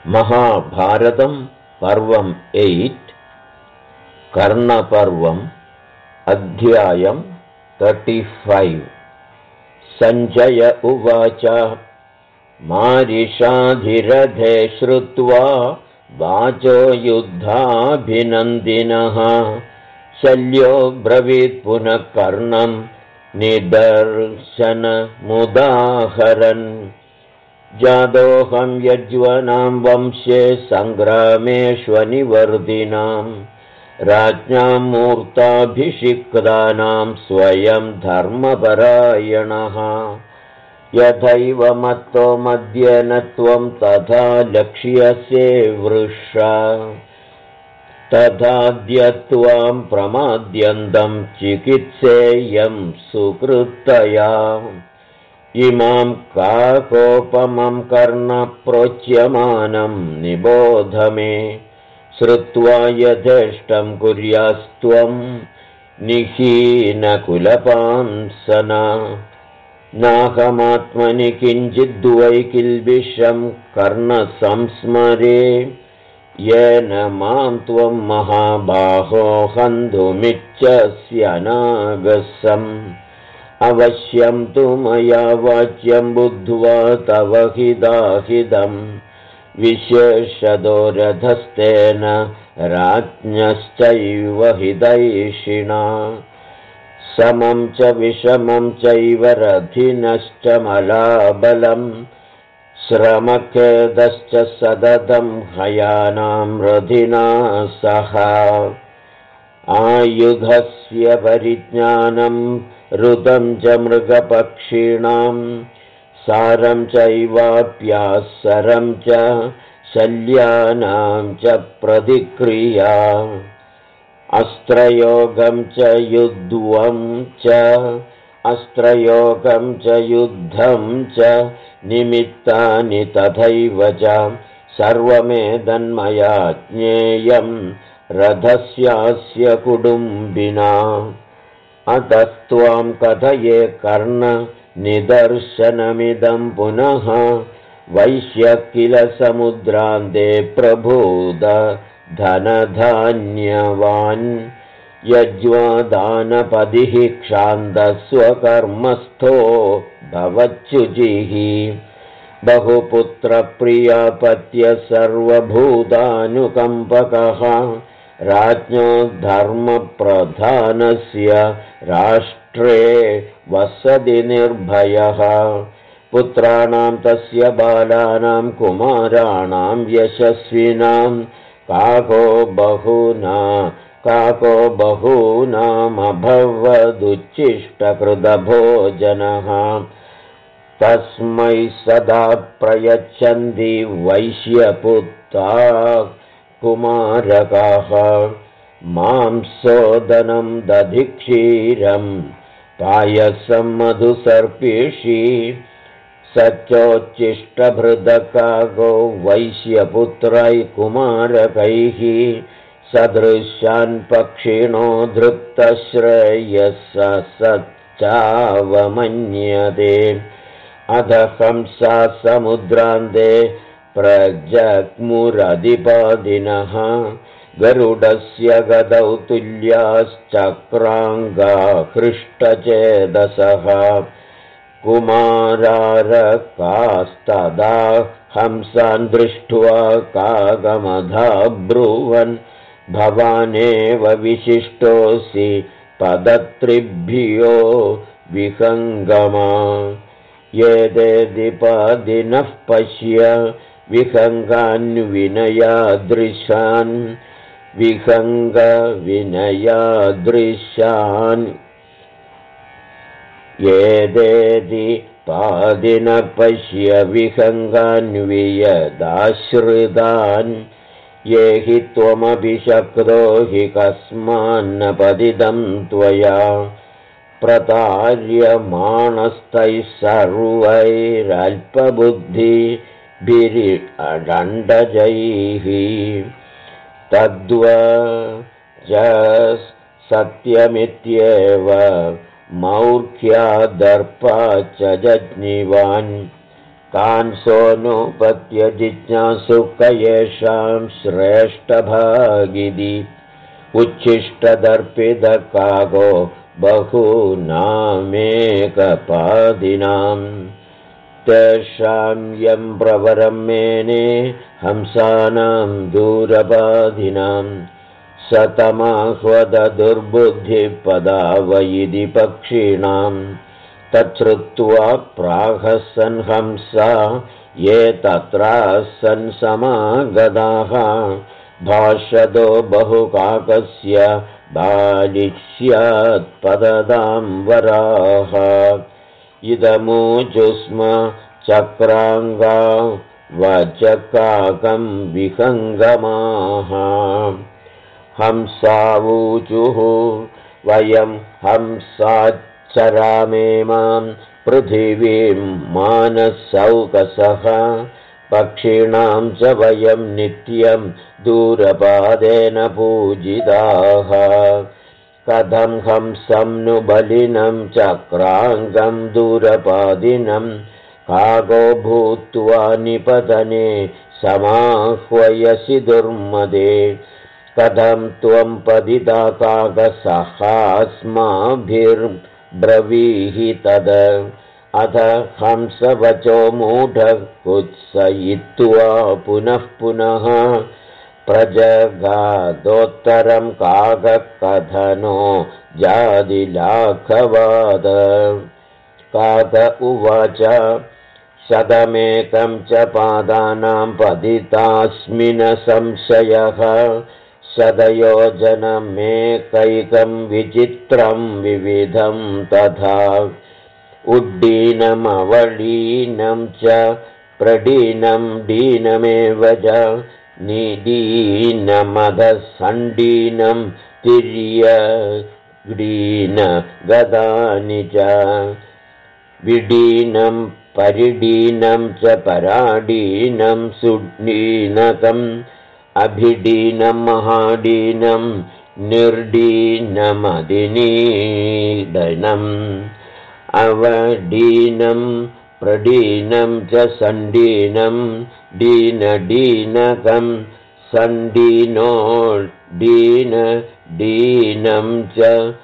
महाभारतं पर्वम् 8 कर्णपर्वम् अध्यायम् 35 सञ्जय उवाच मारिषाधिरथे श्रुत्वा वाचो युद्धाभिनन्दिनः शल्यो ब्रवीत् पुनः कर्णं निदर्शनमुदाहरन् जातोऽहं यज्वनां वंशे सङ्ग्रामेष्वनिवर्तिनां राज्ञां मूर्ताभिषिक्तानां स्वयं धर्मपरायणः यथैव मत्तो मद्येन त्वं तथा लक्ष्यसे वृषा तथाद्य त्वां प्रमाद्यन्तं चिकित्सेयं सुकृतया इमां काकोपमं कर्णप्रोच्यमानं निबोध मे श्रुत्वा यथेष्टं कुर्यास्त्वं निहीनकुलपांसना नाहमात्मनि किञ्चिद्वै किल्बिषं कर्णसंस्मरे येन मां त्वं महाबाहो हन्तुमिच्छस्यनागसम् अवश्यं तु मया वाच्यं बुद्ध्वा तव हिताहितं विशेषतो रथस्तेन राज्ञश्चैव हितैषिणा समं च विषमं चैव रथिनश्च मलाबलं श्रमखेदश्च सततं हयानां रथिना सह आयुधस्य परिज्ञानं ऋतं च मृगपक्षिणां सारं चैवाप्यासरं च शल्यानां च प्रतिक्रिया अस्त्रयोगं च युद्धं च निमित्तानि तथैव च सर्वमेतन्मया ज्ञेयं रथस्यास्य कुटुम्बिना अतस्त्वां कथये कर्ण निदर्शनमिदं पुनः वैश्य किल समुद्रान्ते प्रभूद धनधान्यवान् यज्वादानपदिः क्षान्तस्वकर्मस्थो भवच्युचिः बहुपुत्रप्रियापत्य सर्वभूतानुकम्पकः राज्ञो धर्मप्रधानस्य राष्ट्रे वसति निर्भयः पुत्राणां तस्य बालानां कुमाराणां यशस्विनां काको बहुनामभवदुच्छिष्टकृतभोजनः तस्मै सदा प्रयच्छन्ति वैश्यपुत्रा कुमारकाः मांसोदनं दधिक्षीरं पायसं मधुसर्पिषी सचोच्चिष्टभृदकागो वैश्यपुत्रै कुमारकैः सदृशान् पक्षिणो धृप्तश्रेयसश्चावमन्यते अध हंसा समुद्रान्ते प्रजग्मुरधिपादिनः गरुडस्य गदौ तुल्याश्चक्राङ्गा हृष्टचेदसः कुमारारकास्तदा हंसान् दृष्ट्वा कागमधाब्रुवन् भवानेव विशिष्टोऽसि पदत्रिभ्यो विहङ्गमा येदेदिपादिनः पश्य विहङ्गान्विनयादृशान् येदेदिपादिनः पश्य विहङ्गान्वियदाश्रितान् ये हि त्वमपि शक्तो हि कस्मान्न पतितं त्वया प्रतार्यमाणस्तैः सर्वैरल्पबुद्धिभिरडण्डजैः तद्वच सत्यमित्येव मौर्ख्यादर्पा च जज्ञिवान् तान् सोऽनुपत्य जिज्ञासु क येषां श्रेष्ठभागिति उच्छिष्टदर्पितकाको बहूनामेकपादिनां तेषां यं प्रवरं मेने हंसानां दूरपादिनां सतमाह्वदुर्बुद्धिपदावयिति पक्षिणां तच्छ्रुत्वा प्राहसन् हंसा ये तत्रासन् समागताः भाषदो बहुकाकस्य बालिष्यात्पददां वराः इदमूचुस्म चक्राङ्गा वचकाकं विहङ्गमाः हंसावूचुः वयं हंसाच्चरामेमां पृथिवीं मानसौकसः पक्षिणां च वयं नित्यं दूरपादेन पूजिताः कथं हंसं नु बलिनं चक्राङ्गं दूरपादिनं काको भूत्वा निपतने समाह्वयसि दुर्मदे कथं त्वं पतिता काकसहास्माभिर्ब्रवीहि तद अथ हंसवचो मूढः कुत्सयित्वा पुनः पुनः प्रजगादोत्तरं काककथनो जादिलाघवाद काक उवाच शतमेकं च पादानां पतितास्मिन् संशयः शतयोजनमेकैकं विचित्रं विविधं तथा उड्डीनमवलीनं च प्रडीनं दीनमेव च निदीनमदसण्डीनं तिर्यग्डीनगदानि च विडीनं परिडीनं च पराडीनं सुडीनकम् अभिडीनं महाडीनं निर्डीनमदिनीदनम् अवडीनं प्रडीनं च सण्डीनं दीनडीनकं सण्डीनोड्डीनडीनं च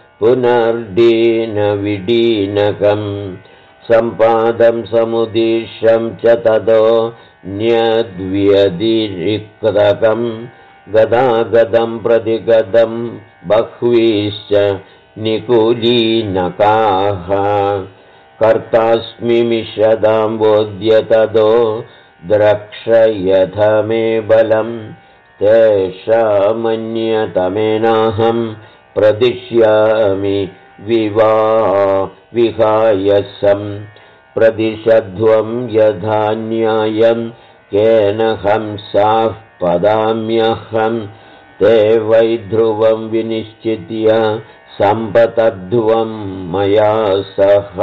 पुनर्दीनविडीनकम् सम्पादं समुदीर्षं च ततो न्यद्व्यतिरिक्तकं गदागदं प्रतिगदं बह्वीश्च निकुलीनकाः कर्तास्मि मिषदां बोध्य ततो द्रक्ष्यथ मे बलं तेषामन्यतमेनाहं प्रदिश्यामि विहायसं प्रदिशध्वं यथा न्यायं केन हंसाः पदाम्यहं ते वै ध्रुवं विनिश्चित्य सम्पतध्वं मया सह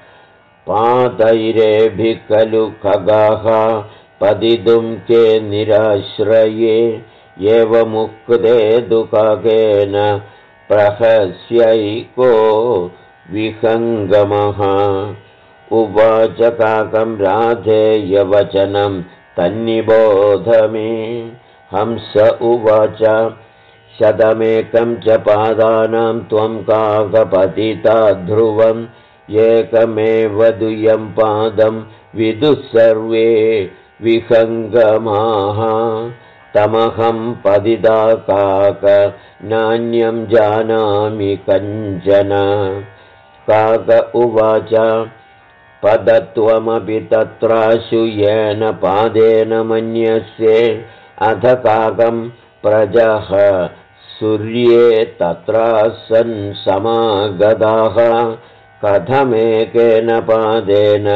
पातैरेभिः खलु खगाः पतितुं के निराश्रये एवमुक्ते दुःखेन प्रहस्यैको विहङ्गमः उवाच काकं राधेयवचनं तन्निबोध मे हंस उवाच शतमेकं च पादानां त्वं काकपतिता ध्रुवम् एकमेव दुयं पादं विदुः सर्वे विहङ्गमाः तमहं पतिता काक नान्यं जानामि कञ्चन काक उवाच पदत्वमपि तत्राशु येन पादेन मन्यसे अथ काकं प्रजः सूर्ये तत्रासन् समागताः कथमेकेन पादेन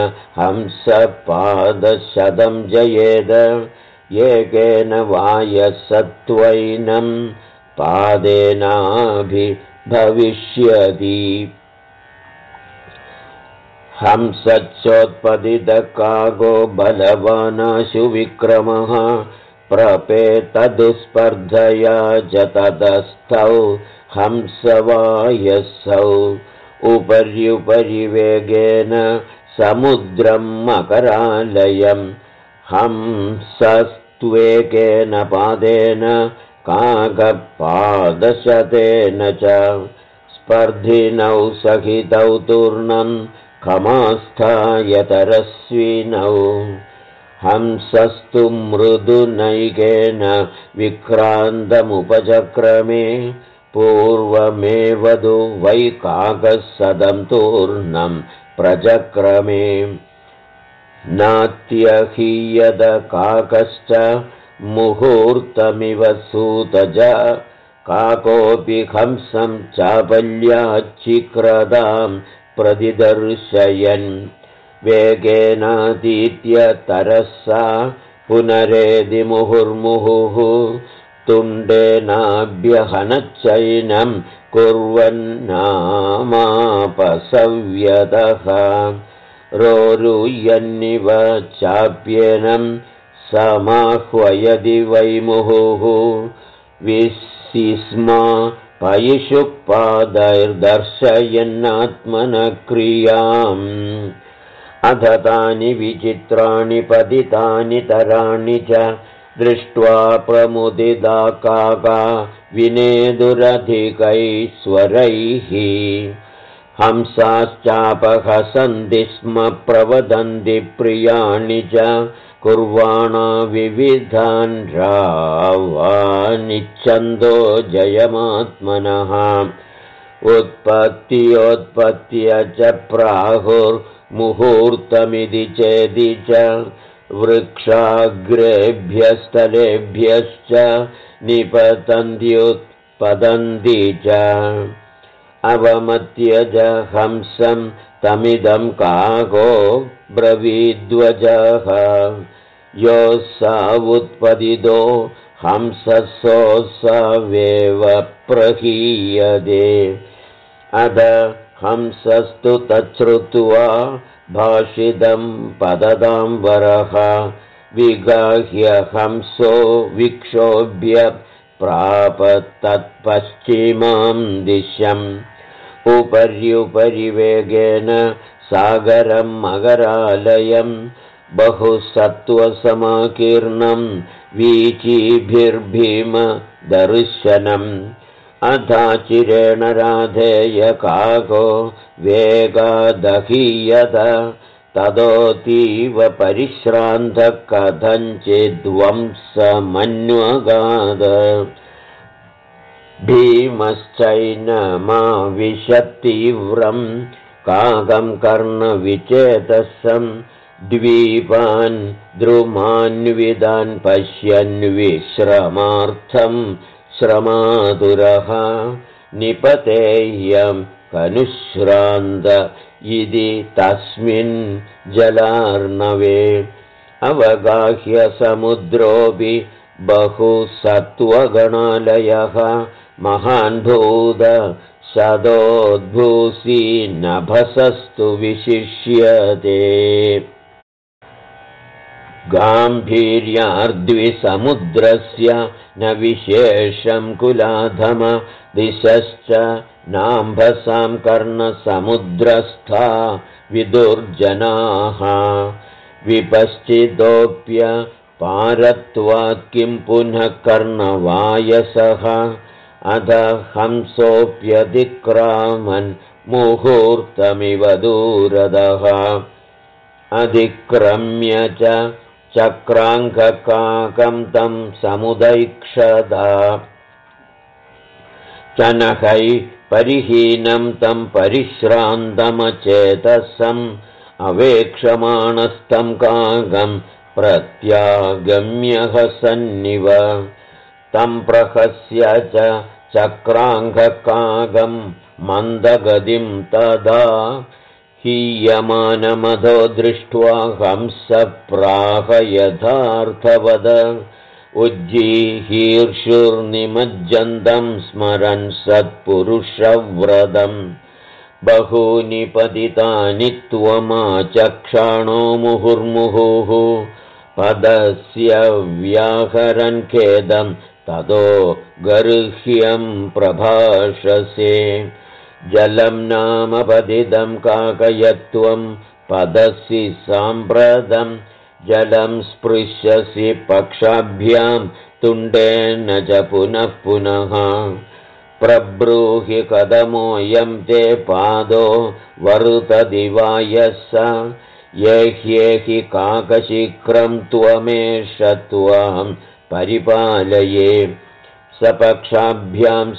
हंसपादशतं जयेद एकेन वायसत्वैनं पादेनाभिभविष्यति हंसच्चोत्पतितकाको बलवानाशु विक्रमः प्रपेतदुस्पर्धया च ततस्थौ हंसवायसौ उपर्युपरि वेगेन समुद्रं मकरालयम् हंसस्त्वेकेन पादेन काकपादशतेन च स्पर्धिनौ सहितौ तूर्णं खमास्थायतरस्विनौ हंसस्तु मृदुनैकेन विक्रान्तमुपचक्रमे पूर्वमेवदु वै काकः तूर्णं प्रचक्रमे नात्यहीयद काकश्च मुहूर्तमिव सूतज काकोऽपि हंसं चापल्याच्चिक्रदां प्रतिदर्शयन् वेगेनातीत्य तरसा पुनरेदि मुहुर्मुहुः तुण्डेनाभ्यहनच्चैनं कुर्वन्नामापसव्यतः रोरुयन्निव चाप्येनं समाह्वयदि वै मुहुः विसिस्मा पयिषुपादैर्दर्शयन्नात्मनः क्रियाम् अथ तानि विचित्राणि पतितानि तराणि च दृष्ट्वा प्रमुदिता काका विनेदुरधिकैश्वरैः हंसाश्चापहसन्ति स्म प्रवदन्ति प्रियाणि च कुर्वाणा विविधान् रावानिच्छन्दो जयमात्मनः उत्पत्त्योत्पत्त्य च प्राहुर्मुहूर्तमिति चेदि च वृक्षाग्रेभ्यस्थलेभ्यश्च निपतन्त्युत्पतन्ति च अवमत्य च हंसं तमिदं काको ब्रवीद्वजः योऽसावुत्पदितो हंससोऽसावेव प्रहीयते अद हंसस्तु तच्छ्रुत्वा भाषितं पददाम्बरः विगाह्य हंसो विक्षोभ्य प्राप तत्पश्चिमां दिशम् उपर्युपरि वेगेन सागरं मकरालयं बहुसत्त्वसमाकीर्णं वीचिभिर्भीमदर्शनम् अथाचिरेण राधेय काको वेगादहीयत तदोतीव परिश्रान्तः कथञ्चिद्वंसमन्वगाद भीमश्चैनमाविशत्तीव्रं काकं कर्णविचेतसं द्वीपान् द्रुमान्विदान् पश्यन् विश्रमार्थं श्रमातुरः निपतेह्यं कनुश्रान्त इति तस्मिन् जलार्णवे अवगाह्य समुद्रोऽपि बहुसत्त्वगणालयः महान्भूत शतोद्भूषी नभसस्तु विशिष्यते गाम्भीर्यार्द्विसमुद्रस्य न विशेषं कुलाधम दिशश्च नाम्भसां कर्णसमुद्रस्था विदुर्जनाः विपश्चितोऽप्य पारत्वात् किं पुनः कर्णवायसः अध हंसोऽप्यतिक्रामन् मुहूर्तमिव दूरदः अधिक्रम्य च चक्राङ्ककाकं तं समुदैक्षदा चनकै परिहीनं तं परिश्रान्तमचेतसम् अवेक्षमाणस्तं काकं प्रत्यागम्यहसन्निव तं प्रहस्य च चक्राङ्ककाकं मन्दगतिं तदा हीयमानमधो दृष्ट्वा हंसप्राह यथार्थवद उज्जीहीर्षुर्निमज्जन्तं स्मरन् सत्पुरुषव्रतं बहूनि पतितानि त्वमाचक्षाणो मुहुर्मुहुः पदस्य व्याहरन् खेदं ततो गर्ह्यं प्रभाषसे जलं नाम पतितं काकयत्वं पदसि साम्प्रतं जलं स्पृश्यसि पक्षाभ्यां तुण्डेन च पुनः पुनः प्रब्रूहि कदमोऽयं ते पादो वरुतदिवायस येह्येहि काकशिखरं त्वमेष त्वां परिपालये सपक्षाभ्यां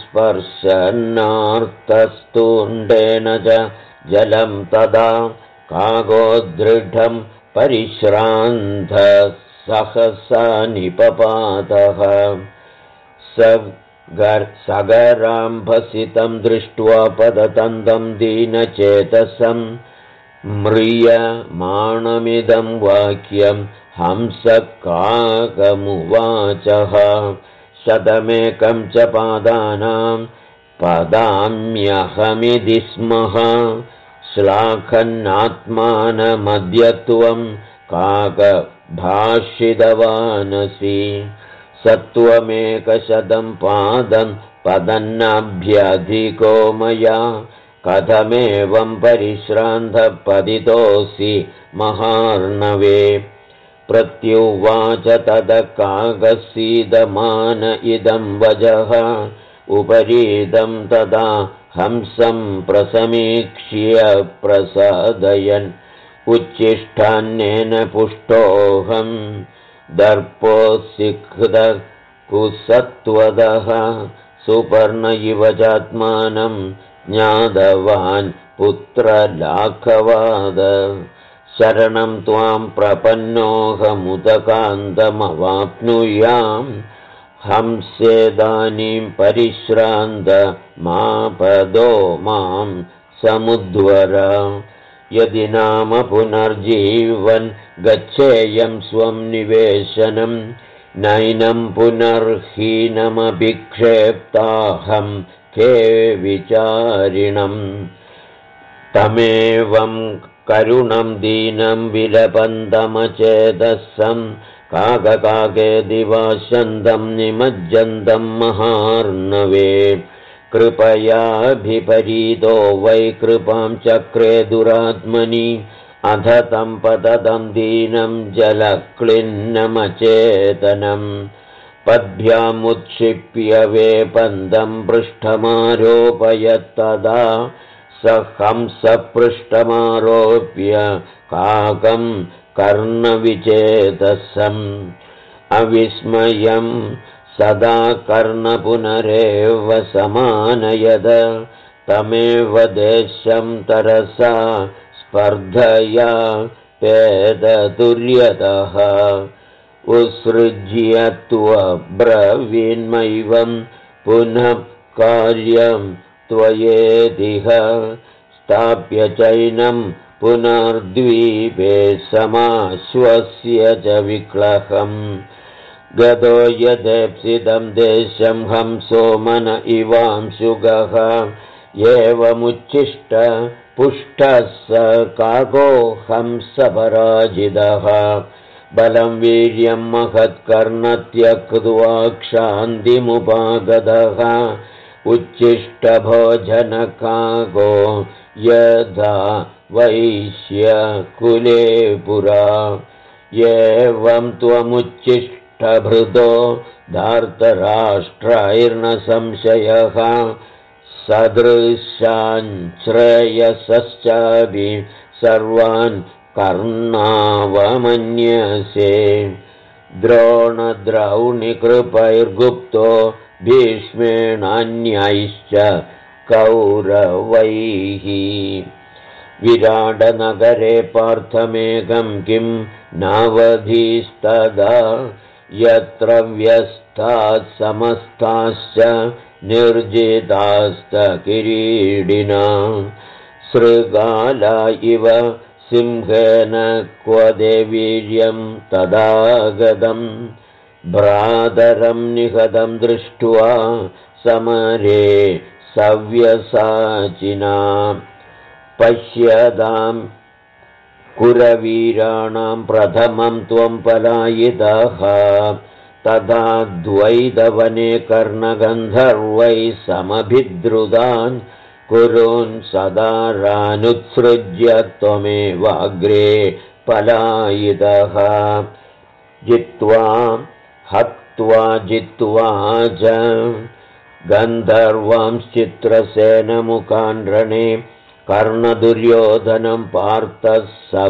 स्पर्शन्नार्तस्तुण्डेन च जलं तदा काको दृढं परिश्रान्तः सहसा निपपातः सगराम्भसितं दृष्ट्वा पदतन्तं दीनचेतसं म्रियमाणमिदं वाक्यं हंसकाकमुवाचः शतमेकं च पादानां पदाम्यहमिति स्मः श्लाघन्नात्मानमद्यत्वं काकभाषितवानसि सत्वमेकशतं पादं पदन्नाभ्यधिको मया कथमेवं परिश्रान्तपतितोऽसि महार्णवे प्रत्युवाच तद काकसीदमान इदं वचः उपरीदं तदा हंसं प्रसमीक्ष्य प्रसादयन् उच्छिष्टान्नेन पुष्टोऽहं दर्पोत्सिक्तः कुसत्वदः सुपर्ण इव चात्मानं ज्ञातवान् पुत्रलाघवाद शरणं त्वां प्रपन्नोऽहमुदकान्तमवाप्नुयां हंसेदानीं परिश्रान्तमापदो मां समुद्वर यदि नाम पुनर्जीवन् गच्छेयं स्वं निवेशनं नैनं पुनर्हीनमभिक्षेप्ताहं के विचारिणम् तमेवं करुणं दीनं विलपन्तमचेतसं काककाके दिवाशन्तं निमज्जन्तं महार्णवे कृपयाभिपरीतो वै कृपां चक्रे दुरात्मनि अध तं पततं दीनं जलक्लिन्नमचेतनं पद्भ्यामुत्क्षिप्य वेपन्दं पृष्ठमारोपयत्तदा स हंसपृष्ठमारोप्य काकं कर्णविचेतसम् अविस्मयं सदा कर्णपुनरेव समानयद तमेव देशं तरसा स्पर्धया पेदतुर्यतः उत्सृज्य त्वब्रवीन्मैवं पुनः कार्यं त्वयेदिह स्थाप्य चैनं पुनर्द्वीपे समाश्वस्य च विक्लहम् गतो यदेप्सितं देशं हंसो मन इवांशुगः एवमुच्छिष्ट पुष्टः स काको हंसपराजितः बलं वीर्यं महत्कर्णत्यक्त्वा क्षान्तिमुपागतः उच्छिष्टभोजनकाको यदा वैश्यकुले पुरा एवं त्वमुच्छिष्टभृतो धार्तराष्ट्रैर्न संशयः सदृशाञ्श्रेयसश्चापि सर्वान् कर्णावमन्यसे द्रोणद्रौणिकृपैर्गुप्तो भीष्मेणान्यैश्च कौरवैः विराटनगरे पार्थमेकं किं नावधीस्तदा यत्र व्यस्ताः समस्ताश्च निर्जितास्तकिरीडिना शृगाला इव सिंहेन क्व देवीर्यं तदागतं भ्रातरं निहतं दृष्ट्वा समरे सव्यसाचिना पश्यतां कुरवीराणां प्रथमं त्वं पलायितः तथा द्वैतवने कर्णगन्धर्वैः समभिद्रुतान् कुरून् सदारानुत्सृज्य त्वमेवाग्रे पलायितः जित्वा हत्वा जित्वा च गन्धर्वांश्चित्रसेनमुखान् रणे कर्णदुर्योधनं पार्थः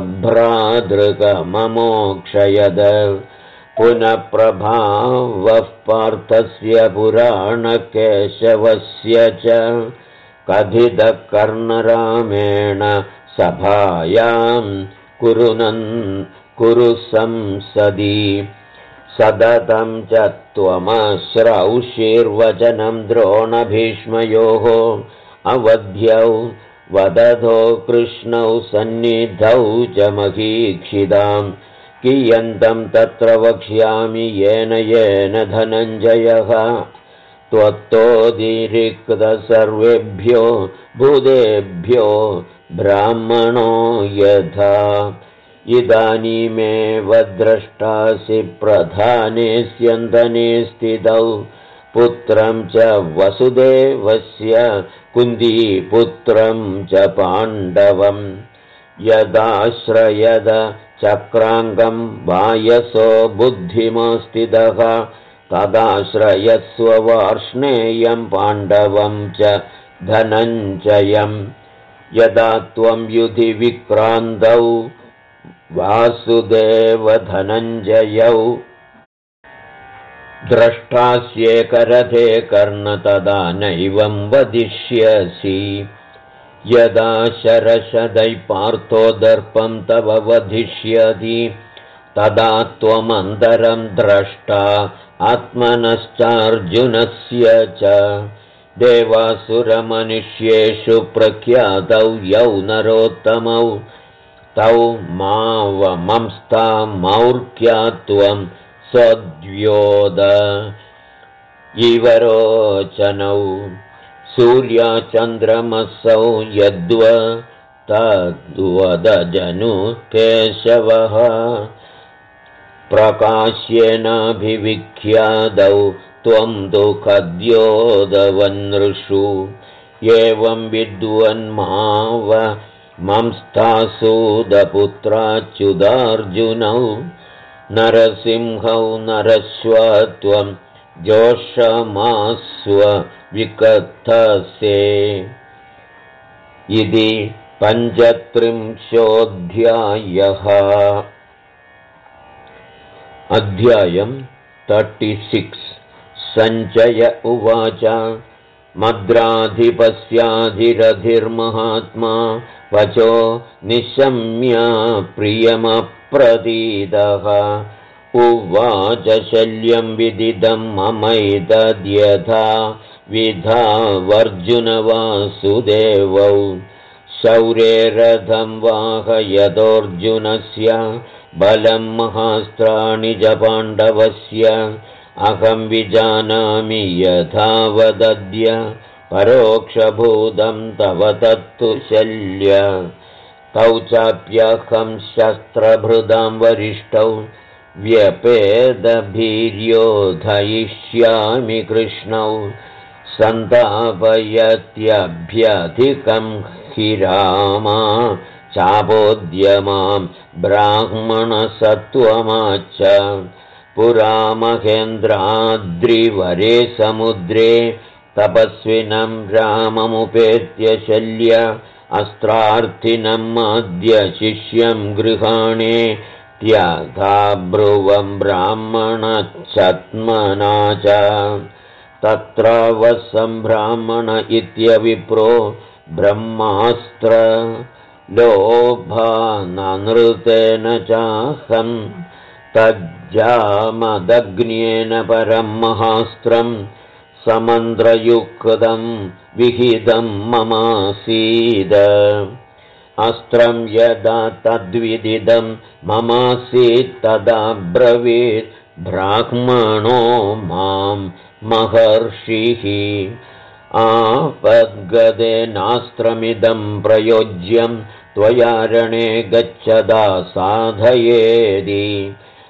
सभ्रादृगममोक्षयद पुनः प्रभावः पार्थस्य पुराणकेशवस्य च कथितः कर्णरामेण सभायां कुरु संसदि सततं च त्वमश्रौषीर्वचनं द्रोणभीष्मयोः अवध्यौ वदतो कृष्णौ सन्निधौ च महीक्षितां कियन्तं तत्र वक्ष्यामि येन धनञ्जयः त्वत्तोदिरिक्त सर्वेभ्यो भूतेभ्यो ब्राह्मणो यथा इदानीमेव द्रष्टासि प्रधाने स्यन्दने स्थितौ पुत्रं च वसुदेवस्य कुन्तीपुत्रं च पाण्डवं यदाश्रयद चक्राङ्गं वायसो बुद्धिमास्तिदः तदाश्रयस्व वार्ष्णेयं पाण्डवं च धनञ्जयं यदा त्वं युधि विक्रान्तौ वासुदेवधनञ्जयौ द्रष्टास्येकरथे कर्ण तदा नैवं वदिष्यसि यदा शरशदै पार्थो दर्पं तव वधिष्यति तदा त्वमन्तरं द्रष्टा आत्मनश्चार्जुनस्य च देवासुरमनुष्येषु प्रख्यातौ यौ नरोत्तमौ तौ मावमंस्तामौर्ख्यात्वं सद्योद इवरोचनौ सूर्याचन्द्रमसौ यद्व तद्वदजनु केशवः प्रकाश्येनाभिविख्यादौ त्वं तु खद्योदवनृषु एवं विद्वन्माव मंस्थासूदपुत्राच्युदार्जुनौ नरसिंहौ नरश्वत्वं जोषमास्व विकथसे इति 35 अध्यायं 36 सञ्जय उवाच मद्राधिपस्याधिरधिर्महात्मा वचो निशम्य प्रियमप्रतीतः उवाच शल्यं विदितं ममैतद्यथा विधावर्जुनवासुदेवौ शौर्यरथं वाहयदोऽर्जुनस्य बलं महास्त्राणि च पाण्डवस्य अहं विजानामि यथा वदद्य परोक्षभूतं तव तत्तु शल्य तौ चाप्यहं शस्त्रभृदां वरिष्ठौ व्यपेदभीर्योधयिष्यामि कृष्णौ सन्तापयत्यभ्यधिकं हि रामा चापोद्यमां ब्राह्मणसत्त्वमाच्च पुरा महेन्द्राद्रिवरे समुद्रे तपस्विनं राममुपेत्य शल्य अस्त्रार्थिनम् आद्य शिष्यं गृहाणे त्यागा ब्रुवं ब्राह्मणच्छत्मना च तत्र वसं ब्राह्मण इत्यविप्रो ब्रह्मास्त्र लोभाननृतेन चाहं तज्जामदग्न्येन परं महास्त्रं समन्द्रयुक्तं विहितं ममासीद अस्त्रं यदा तद्विदिदं ममासीत् तदा ब्रवीत् ब्राह्मणो मां महर्षिः आपद्गदेनास्त्रमिदं प्रयोज्यं त्वया रणे गच्छदा साधयेदि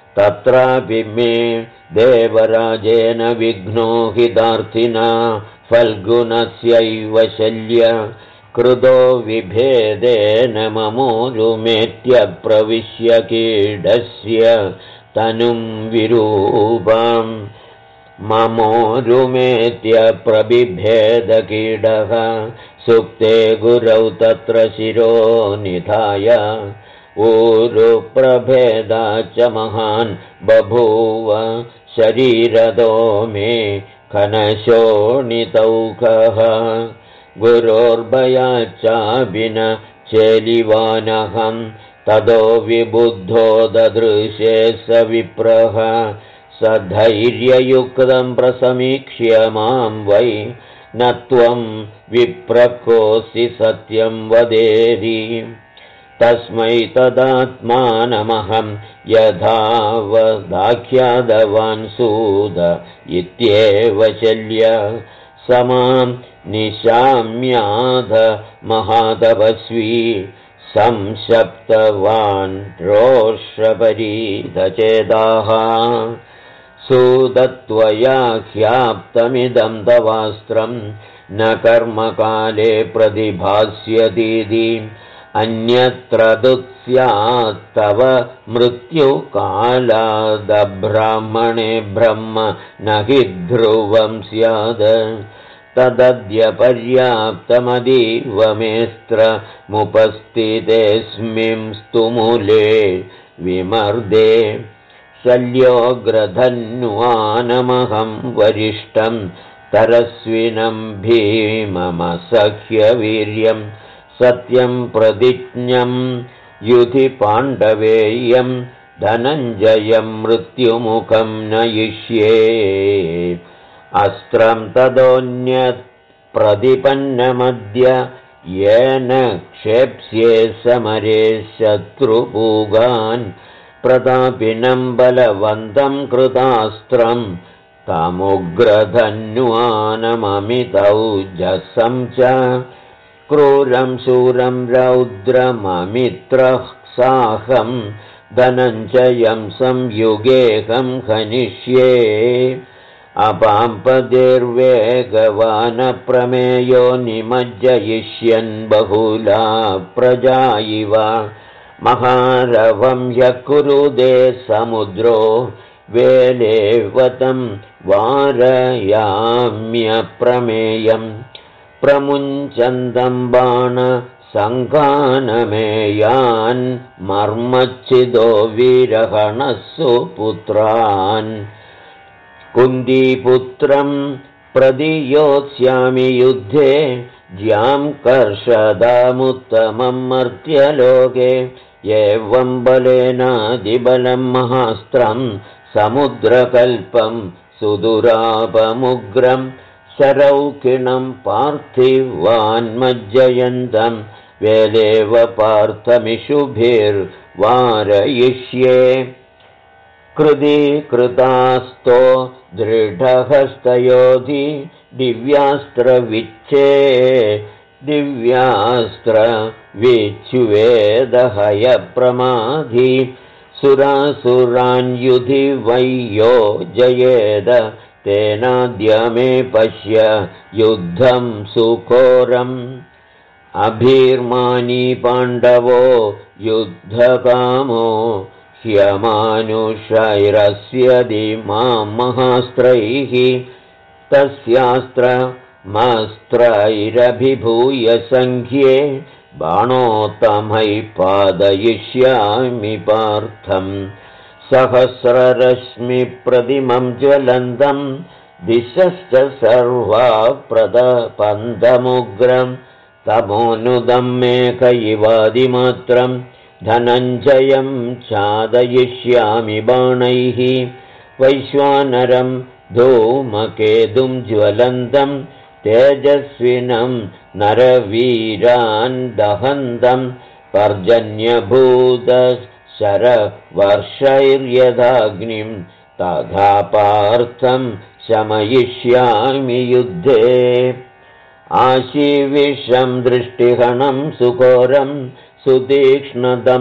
तत्रापि मे देवराजेन विघ्नो हितार्थिना फल्गुनस्यैव शल्य कृतो विभेदेन ममोरुमेत्य प्रविश्य कीडस्य तनुं विरूपम् ममोरुमेत्य प्रबिभेदकीडः सुप्ते गुरौ तत्र शिरो निधाय ऊरुप्रभेदा च महान् बभूव शरीरदो मे खनशोणितौकः गुरोर्भयाच्चाभिन चेलिवानहं ततो विबुद्धो ददृशे स विप्रः स धैर्ययुक्तं प्रसमीक्ष्य मां वै न त्वं विप्रकोऽसि सत्यं वदेहि तस्मै तदात्मानमहं यथावदाख्यातवान् सूद इत्येव शल्य स मां निशाम्याध महातपस्वी संशप्तवान् रोषपरीतचेताः सूदत्वया ह्याप्तमिदं तवास्त्रं न कर्मकाले प्रतिभास्यतीति अन्यत्र दुःस्यात्तव मृत्युकालादब्राह्मणे ब्रह्म न हि ध्रुवं स्यात् तदद्य पर्याप्तमदीव मेऽस्त्रमुपस्थितेऽस्मिंस्तु मूले विमर्दे शल्योग्रधन्वानमहं वरिष्ठं तरस्विनं भीममसह्यवीर्यं सत्यं प्रतिज्ञं युधि पाण्डवेयं धनञ्जयं मृत्युमुखं नयिष्ये अस्त्रं तदोऽन्यत् प्रतिपन्नमद्य येन क्षेप्स्ये समरे शत्रुपूगान् प्रतापिनं बलवन्तं कृतास्त्रं तमुग्रधन्वानममितौजसं च क्रूरं शूरं रौद्रममित्रः साहं धनञ्जयं संयुगेऽहं हनिष्ये अपाम्पदेर्वेगवानप्रमेयो निमज्जयिष्यन् बहुला प्रजा इव महारवं ह्यः कुरुदे समुद्रो वेलेवतं वारयाम्यप्रमेयं प्रमुञ्चन्दं बाणसङ्घानमेयान् मर्मच्छिदो वीरहणः सुपुत्रान् कुन्दीपुत्रं प्रदियोत्स्यामि युद्धे ज्यां कर्षदामुत्तमं मर्त्यलोके एवं बलेनादिबलं महास्त्रं समुद्रकल्पं सुदुरापमुग्रं शरौकिणं पार्थिवान्मज्जयन्तं वेदेव पार्थमिषुभिर्वारयिष्ये कृतास्तो दृढहस्तयोधि दिव्यास्त्रविच्छुवेदहयप्रमाधि सुरासुरान् युधि वै यो जयेद तेनाद्य मे पश्य युद्धं सुघोरम् अभीर्मानी पाण्डवो युद्धकामो ह्यमानुषैरस्यदि मां महास्त्रैः तस्यास्त्रमस्त्रैरभिभूय सङ्ख्ये बाणोत्तमैः पादयिष्यामि पार्थं सहस्ररश्मिप्रतिमं ज्वलन्तं दिशश्च सर्वा प्रदपन्दमुग्रं तमोनुदं मेघइवादिमात्रं धनञ्जयं छादयिष्यामि बाणैः वैश्वानरं धूमकेतुं ज्वलन्तं तेजस्विनं नरवीरान् दहन्तं पर्जन्यभूतशरवर्षैर्यदाग्निं तथा पार्थं शमयिष्यामि युद्धे आशीविषं दृष्टिहणं सुघोरं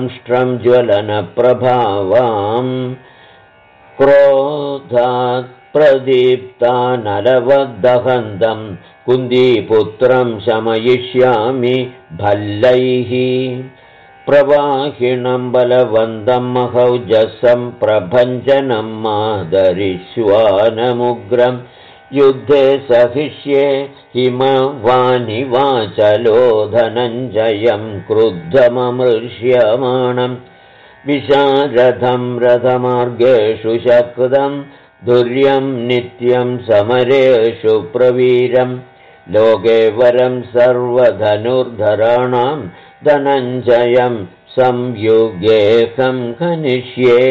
सुतीक्ष्णदंष्ट्रं ज्वलनप्रभावां क्रोधात् प्रदीप्तानलवद्दहन्तं कुन्दीपुत्रं शमयिष्यामि भल्लैः प्रवाहिणं बलवन्तं महौजसं प्रभञ्जनं मादरिश्वानमुग्रं युद्धे सहिष्ये हिमवानिवाचलो धनञ्जयं क्रुद्धममृष्यमाणं विशारथं रथमार्गेषु शक्तं दुर्यं नित्यं समरेषु प्रवीरं लोके वरं सर्वधनुर्धराणां धनञ्जयं संयुगेऽहं कनिष्ये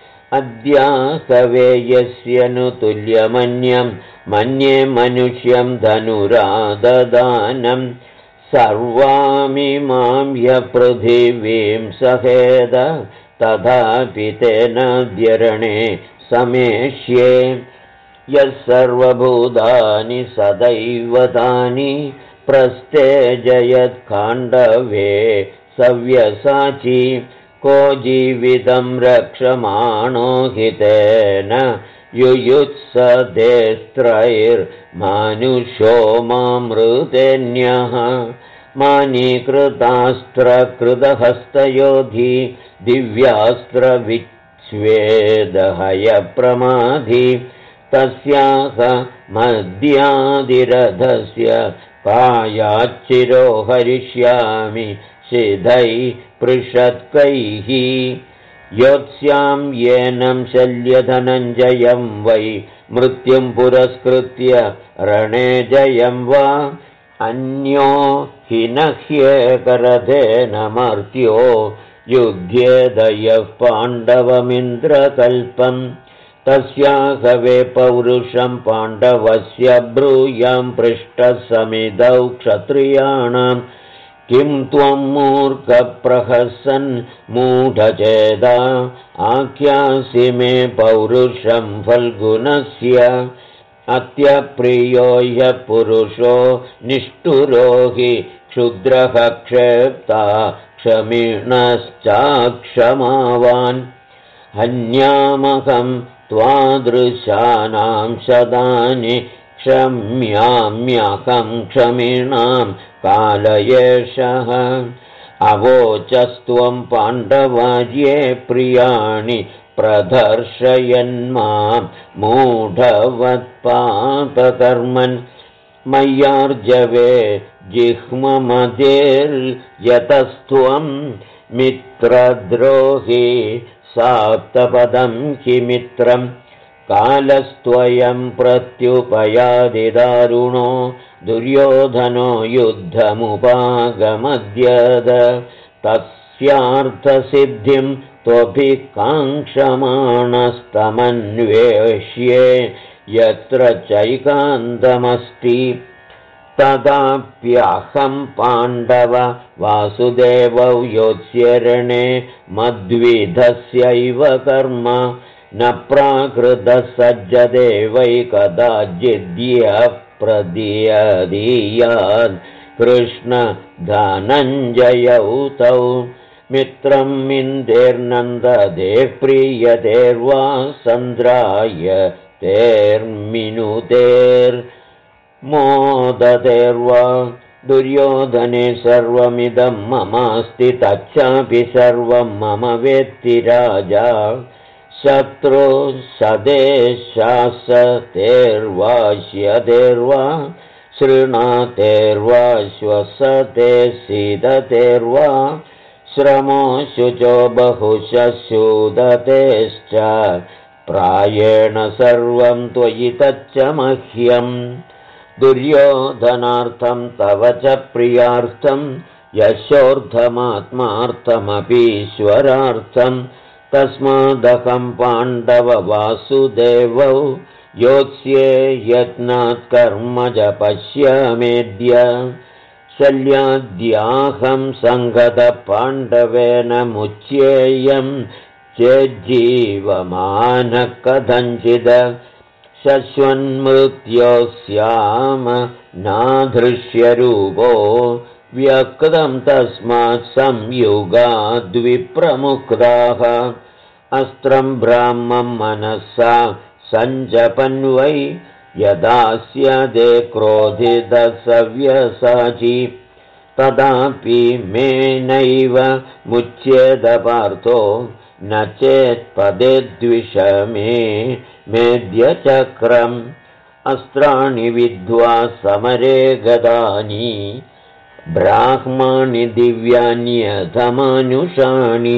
अद्याकवेयस्य नु तुल्यमन्यं मन्ये मनुष्यं धनुराददानं सर्वामिमां ह्यपृथिवीं सहेद तथापि तेनाद्यरणे समेष्ये यः सर्वभूतानि सदैव तानि प्रस्ते जयत्काण्डवे सव्यसाची को जीवितं रक्षमाणो हितेन युयुत्सदेस्त्रैर्मानुषो मामृतेन्यः मानीकृतास्त्रकृतहस्तयोधी दिव्यास्त्रविच्छ्वेदहयप्रमाधी तस्याः मद्यादिरथस्य कायाच्चिरो हरिष्यामि सिधैः पृषत्कैः योत्स्यां येनं शल्यधनञ्जयं वै मृत्युं पुरस्कृत्य रणे जयं वा अन्यो हि न ह्येकरथेन मर्त्यो युध्येदयः पाण्डवमिन्द्रकल्पम् तस्याहवे पौरुषं पाण्डवस्य ब्रूयां पृष्ठसमिदौ क्षत्रियाणां किं त्वं मूर्खप्रहसन् मूढचेदा आख्यासि मे पौरुषं फल्गुनस्य अत्यप्रियो ह्यः पुरुषो निष्ठुरो हि क्षुद्रः क्षेप्ता क्षमिणश्चाक्षमावान् हन्यामहं त्वादृशानां शतानि क्षम्याम्यहं क्षमिणां काल एषः अवोचस्त्वं पाण्डवार्ये प्रियाणि प्रदर्शयन्मां मूढवत्पापकर्मन् मय्यार्जवे जिह्ममदेर्यतस्त्वं मित्रद्रोही साप्तपदं हि मित्रं कालस्त्वयं प्रत्युपयादिदारुणो दुर्योधनो युद्धमुपागमद्यद तस्यार्थसिद्धिं त्वभिकाङ्क्षमाणस्तमन्वेष्ये यत्र चैकान्तमस्ति तदाप्यहं पाण्डव वासुदेवौ योत्स्यरणे मद्विधस्यैव कर्म न प्राकृतः सज्जते वै कदाचिद्यः प्रदीयदीयात् कृष्णधनञ्जयौ तौ मित्रं मिन्देर्नन्ददे प्रीयतेर्वा सन्द्रायतेर्मिनुतेर्मोदतेर्वा दुर्योधने सर्वमिदं ममास्ति तच्चापि सर्वं मम वेत्ति राजा शत्रो सदेशासतेर्वाश्यतेर्वा शृणातेर्वा श्वसते सीदतेर्वा श्रमो शुचो बहुशूदतेश्च प्रायेण सर्वं त्वयि तच्च मह्यम् दुर्योधनार्थं तव च प्रियार्थं यशोर्धमात्मार्थमपीश्वरार्थं तस्मादहं पाण्डववासुदेवौ योत्स्ये यत्नात् कर्मज पश्यामेद्य शल्याद्याहं सङ्गतपाण्डवेन मुच्येयं चेज्जीवमानः कथञ्चिद शश्वन्मृत्योस्याम नाधृष्यरूपो व्यक्तं तस्मात् संयुगाद्विप्रमुक्ताः अस्त्रं ब्राह्मं मनसा सञ्जपन्वै यदास्यदे क्रोधितसव्यसाची तदापि मे नैव मुच्येदपार्थो न चेत्पदे द्विषमे मेद्यचक्रम् अस्त्राणि विद्वा समरे गदानि ब्राह्माणि दिव्यान्यथमानुषाणि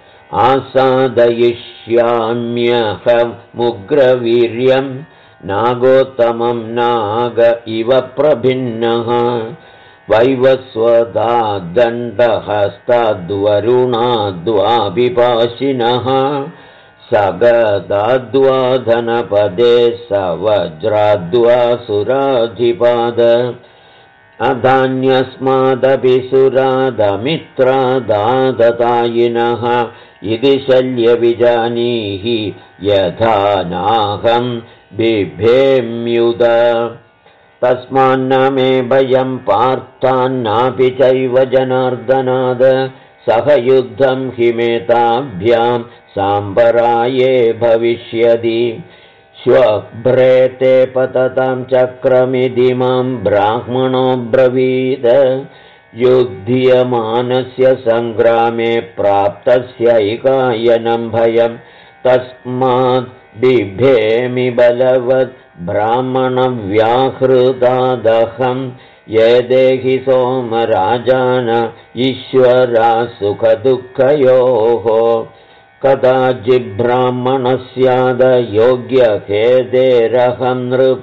आसादयिष्याम्यहमुग्रवीर्यं नागोत्तमं नाग इव प्रभिन्नः वैवस्वताद्दण्डहस्ताद्वरुणाद्वाभिपाशिनः सगदाद्वा धनपदे स वज्राद्वासुराधिपाद अधान्यस्मादपि सुरादमित्रादादतायिनः इति शल्यविजानीहि यथा नाहं बिभेम्युद तस्मान्न मे भयं पार्थान्नापि चैव जनार्दनाद सह युद्धं हिमेताभ्यां साम्बराये भविष्यति श्वभ्रेते पततां चक्रमिति मां ब्राह्मणो ब्रवीद युध्यमानस्य सङ्ग्रामे प्राप्तस्यैकायनं भयं तस्माद् बिभेमि बलवत् ब्राह्मणव्याहृतादहं ये देहि सोमराजान ईश्वरा सुखदुःखयोः कदाचिब्राह्मणस्याद योग्यखेदेरहं नृप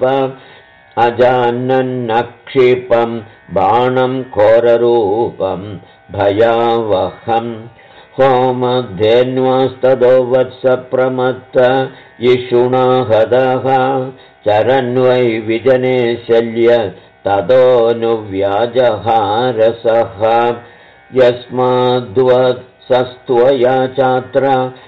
अजानन्नक्षिपं बाणं घोररूपं भयावहम् होमधेन्वास्तदो वत्सप्रमत्त इषुणाहदः चरन्वै विजने शल्य ततोऽनुव्याजहारसः यस्माद्वत् सस्त्वया चात्र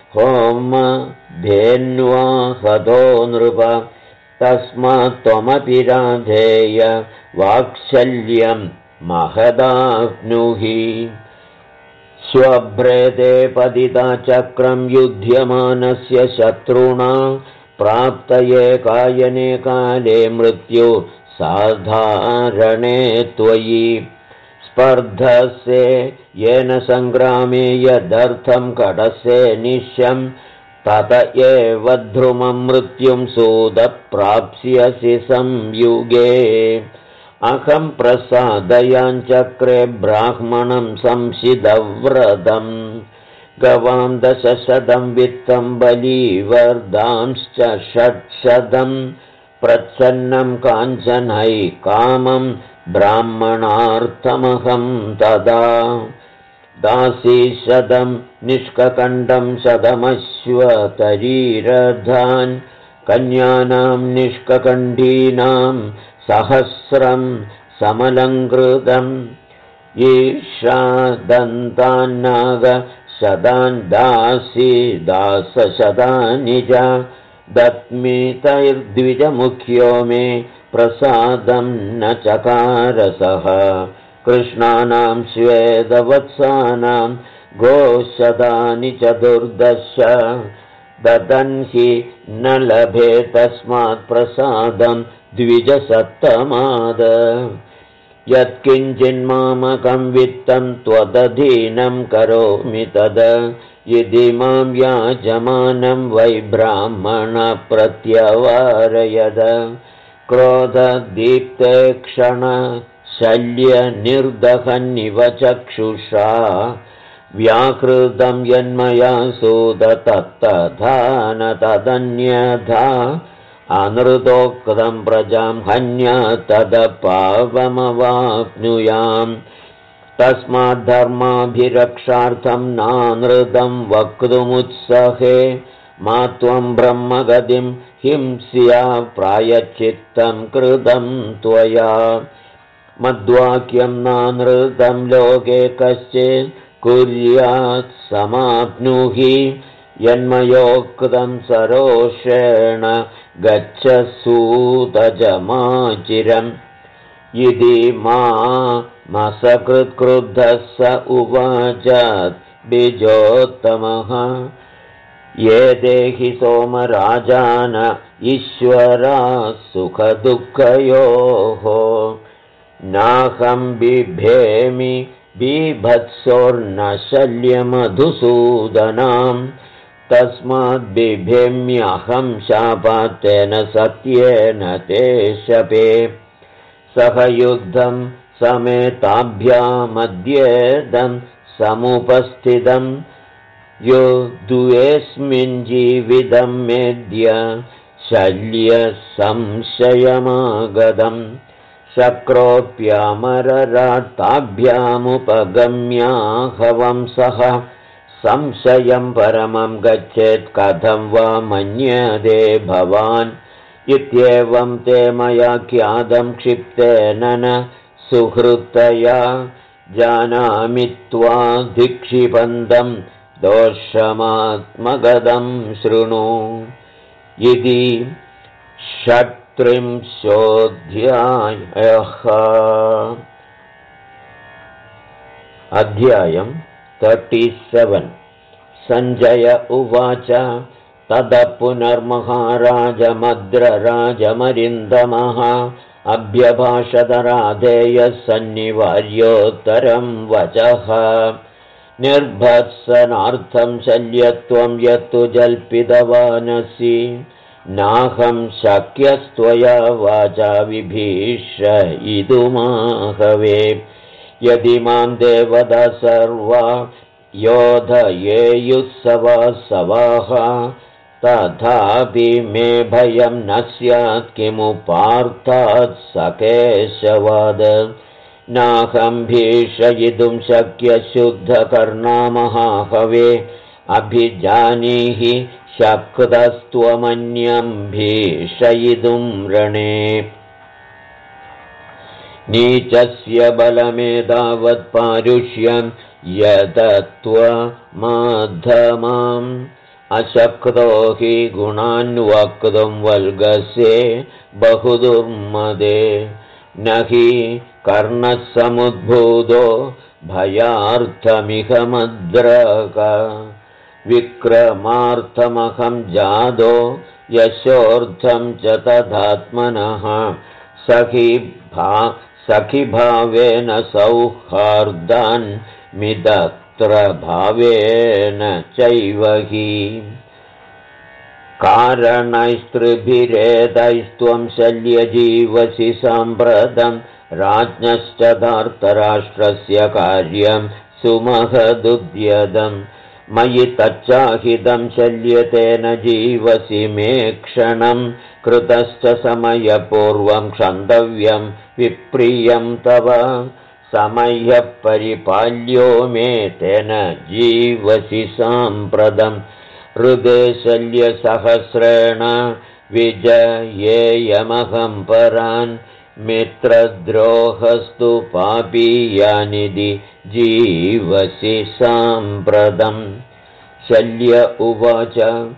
होमधेन्वाहदो नृप तस्मात् त्वमपि राधेय वात्सल्यं महदाप्नुहि स्वभ्रेते पतिता चक्रं युध्यमानस्य शत्रुणा प्राप्तये कायने काले मृत्यु साधारणे त्वयि स्पर्धसे येन सङ्ग्रामे यदर्थं कडसे निश्यं तत एव ध्रुमं मृत्युं सूदप्राप्स्यसि संयुगे अहं प्रसादयाञ्चक्रे ब्राह्मणं संसिदव्रतं गवां 10,000 वित्तं बलीवर्दांश्च 600 प्रच्छन्नं काञ्चनैकामं ब्राह्मणार्थमहं तदा दासीशतं निष्ककण्डं 100 कन्यानां निष्ककण्डीनां 100 समलङ्कृतम् ईशादन्तान्नाग 100 दासी दासशतानि च दत्मितैर्द्विजमुख्यो मे प्रसादं न चकारसः कृष्णानां श्वेतवत्सानां गोशतानि 14 ददन् हि न लभे तस्मात् प्रसादं द्विजसत्तमाद यत्किञ्चिन्मामकं वित्तं त्वदधीनं करोमि तद यदि मां याजमानं वै ब्राह्मण प्रत्यवारयद क्रोधदीप्ते क्षण शल्यनिर्दहन्निव चक्षुषा व्याकृतं यन्मया सूद तत्तथा न तदन्यथा अनृतोक्तं प्रजां हन्य तदपावमवाप्नुयाम् तस्माद्धर्माभिरक्षार्थं नानृतं वक्तुमुत्सहे मा त्वं ब्रह्मगतिं हिंस्या प्रायश्चित्तं कृतं त्वया मद्वाक्यं नानृतं लोके कश्चित् कुर्यात् समाप्नुहि यन्मयोक्तं सरोषेण गच्छ सूतजमाचिरम् इति मामसकृत्क्रुद्धः स उवाच बीजोत्तमः ये देहि सोमराजान ईश्वरा सुखदुःखयोः नाहं बिभेमि बीभत्सोर्नशल्यमधुसूदनां तस्माद्बिभेम्यहं शापात्तेन सत्येन ते शपे सह युद्धं समेताभ्यामद्येदं समुपस्थितं युद्धेऽस्मिन् जीवितं मेद्य शल्यसंशयमागतम् शक्रोऽप्यमरराट्ताभ्यामुपगम्याहवंसः संशयं परमं गच्छेत् कथं वा मन्यते भवान् इत्येवं ते मया ख्यातं क्षिप्तेन न सुहृत्तया जानामि त्वाधिक्षिपन्दं दोषमात्मगतं शृणु इति षट्त्रिंशोऽध्यायः अध्यायम् 37 सञ्जय उवाच ततः पुनर्महाराजमद्रराजमरिन्दमः अभ्यभाषतराधेयः सन्निवार्योत्तरं वचः निर्भत्सनार्थं शल्यत्वं यत्तु जल्पितवानसि नाहं शक्यस्त्वया वाचा विभीषयितुमाहवे यदि मां देवता सर्वा योधयेयुत्सवाः तथापि मे भयं न स्यात् किमु पार्थात् सकेशवाद नाहं भीषयितुं शक्यशुद्धकर्णामहाहवे अभिजानीहि शक्तस्त्वमन्यं भीषयितुं रणे नीचस्य बलमेतावत् पारुष्यं यतत्वमद्धमाम् अशक्तो हि गुणान् वक्तुं वल्गसे बहुदुर्मदे न हि कर्णः समुद्भूतो भयार्थमिह मद्रक विक्रमार्थमहं जातो यशोर्थं च तदात्मनः सखिभावेन सौहार्दान् मिदत्र भावेन चैव हि कारणैस्त्रिभिरेतैस्त्वं शल्यजीवसि साम्प्रतं राज्ञश्च धार्तराष्ट्रस्य कार्यं सुमहदुद्यतं मयि तच्चाहितं शल्यतेन जीवसि मे क्षणं कृतश्च समयपूर्वं क्षन्तव्यं विप्रियं तव समयः परिपाल्यो मे तेन जीवसि साम्प्रतं हृदे शल्यसहस्रेण विजयेयमहं परान् मित्रद्रोहस्तु पापीयानिधि जीवसि साम्प्रतम् शल्य उवाच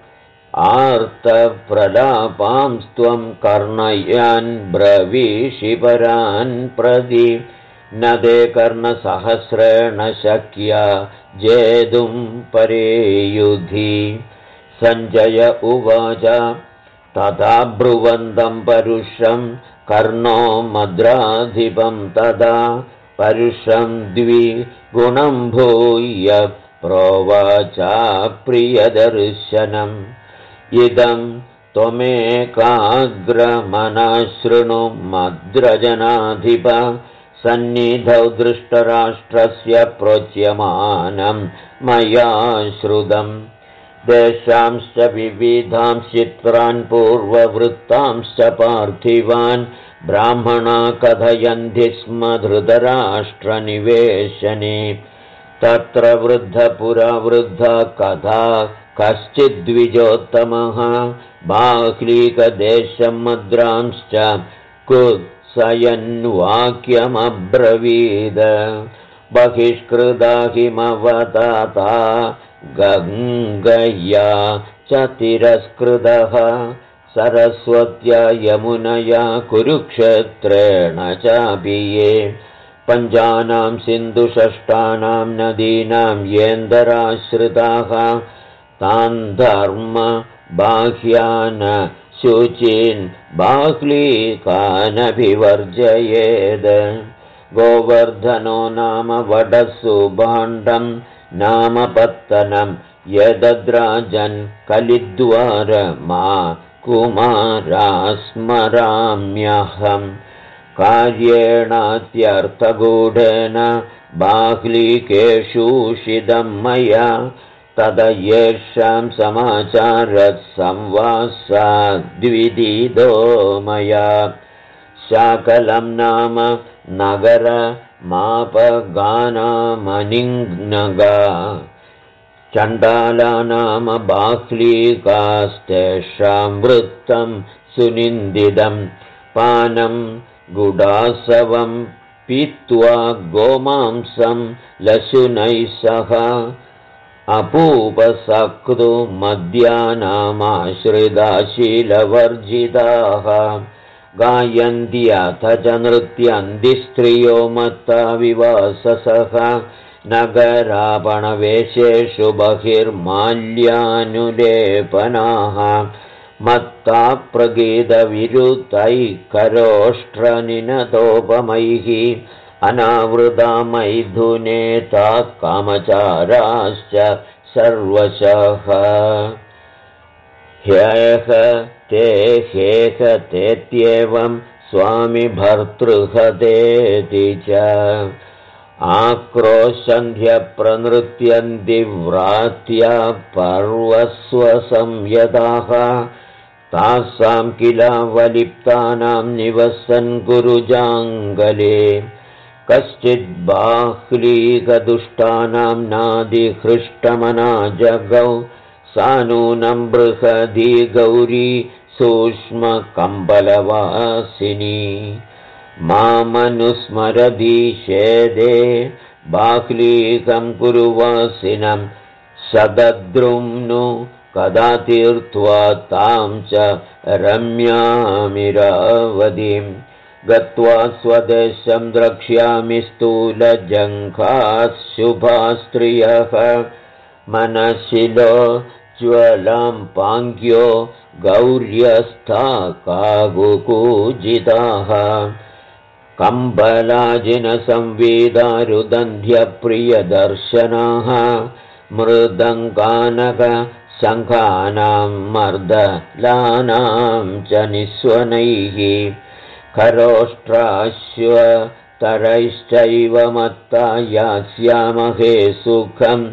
आर्तप्रलापांस्त्वं कर्णयान् ब्रवीषि परान् प्रति न ते कर्णसहस्रेण शक्या जेतुं परेयुधि सञ्जय उवाच तथा ब्रुवन्तं परुषं कर्णो मद्राधिपं तदा परुषं द्विगुणं भूय प्रोवाचा प्रियदर्शनम् इदं त्वमेकाग्रमनः शृणु मद्रजनाधिप सन्निधौ दृष्टराष्ट्रस्य प्रोच्यमानं मया श्रुतम् देशांश्च विविधां चित्रान् पूर्ववृत्तांश्च पार्थिवान् ब्राह्मणा कथयन्ति स्म धृतराष्ट्रनिवेशने तत्र वृद्धपुरावृद्धा कथा कश्चिद्विजोत्तमः बाह्लीकदेशं मद्रांश्च कुत्सयन्वाक्यमब्रवीद बहिष्कृता हिमवताता गङ्गया च तिरस्कृतः सरस्वत्या यमुनया कुरुक्षेत्रेण चापि ये पञ्चानां सिन्धुषष्ठानां नदीनां येन्दराश्रिताः तान् धर्म बाह्यान् शुचीन् बाह्लीकानभिवर्जयेद् गोवर्धनो नाम वडसुभाण्डं नाम पत्तनं यदद्राजन् कलिद्वारमा कुमारास्मराम्यहम् कार्येणात्यर्थगूढेन बाह्लीकेषूषितं मया तद येषां समाचारः संवासाद्विदितो मया शाकलं नाम नगरमापगानामनिङ्नगा चण्डाला नाम बाह्लीकास्तेषां वृत्तं सुनिन्दितं पानं गुडासवं पीत्वा गोमांसं लशुनैः सह अपूपसक्तु मद्यानामाश्रिताशीलवर्जिताः गायन्त्यथ च नृत्यन्ति स्त्रियो मत्ता विवाससः नगरापणवेशेषु बहिर्माल्यानुलेपनाः मत्ता प्रगीतविरुतैः करोष्ट्रनिनतोपमैः अनावृता मैथुनेता कामचाराश्च सर्वशः ह्येह तेत्येवं स्वामि भर्तृहतेति च आक्रोशन्ध्यप्रनृत्यन्ति व्रात्या पर्वस्वसंयताः तासां किलावलिप्तानां निवसन् गुरुजाङ्गले कश्चिद्बाह्लीकदुष्टानां नादिहृष्टमना जगौ सानूनं बृहदी गौरी सूक्ष्मकम्बलवासिनी मामनुस्मरदी शेदे बाह्लीकं कुरुवासिनं सदद्रुम्नु कदा तीर्त्वा तां च रम्यामिरावतीं गत्वा स्वदेशं द्रक्ष्यामि स्थूलजङ्घाः शुभास्त्रियः मनशिलो ज्वलं पाङ्क्यो गौर्यस्था कागुकूजिताः कम्बलाजिनसंवेदारुदन्ध्यप्रियदर्शनाः मृदङ्गानकशङ्खानां मर्दलानां च निस्वनैः खरोष्ट्राश्वतरैश्चैव मत्ता यास्यामहे सुखं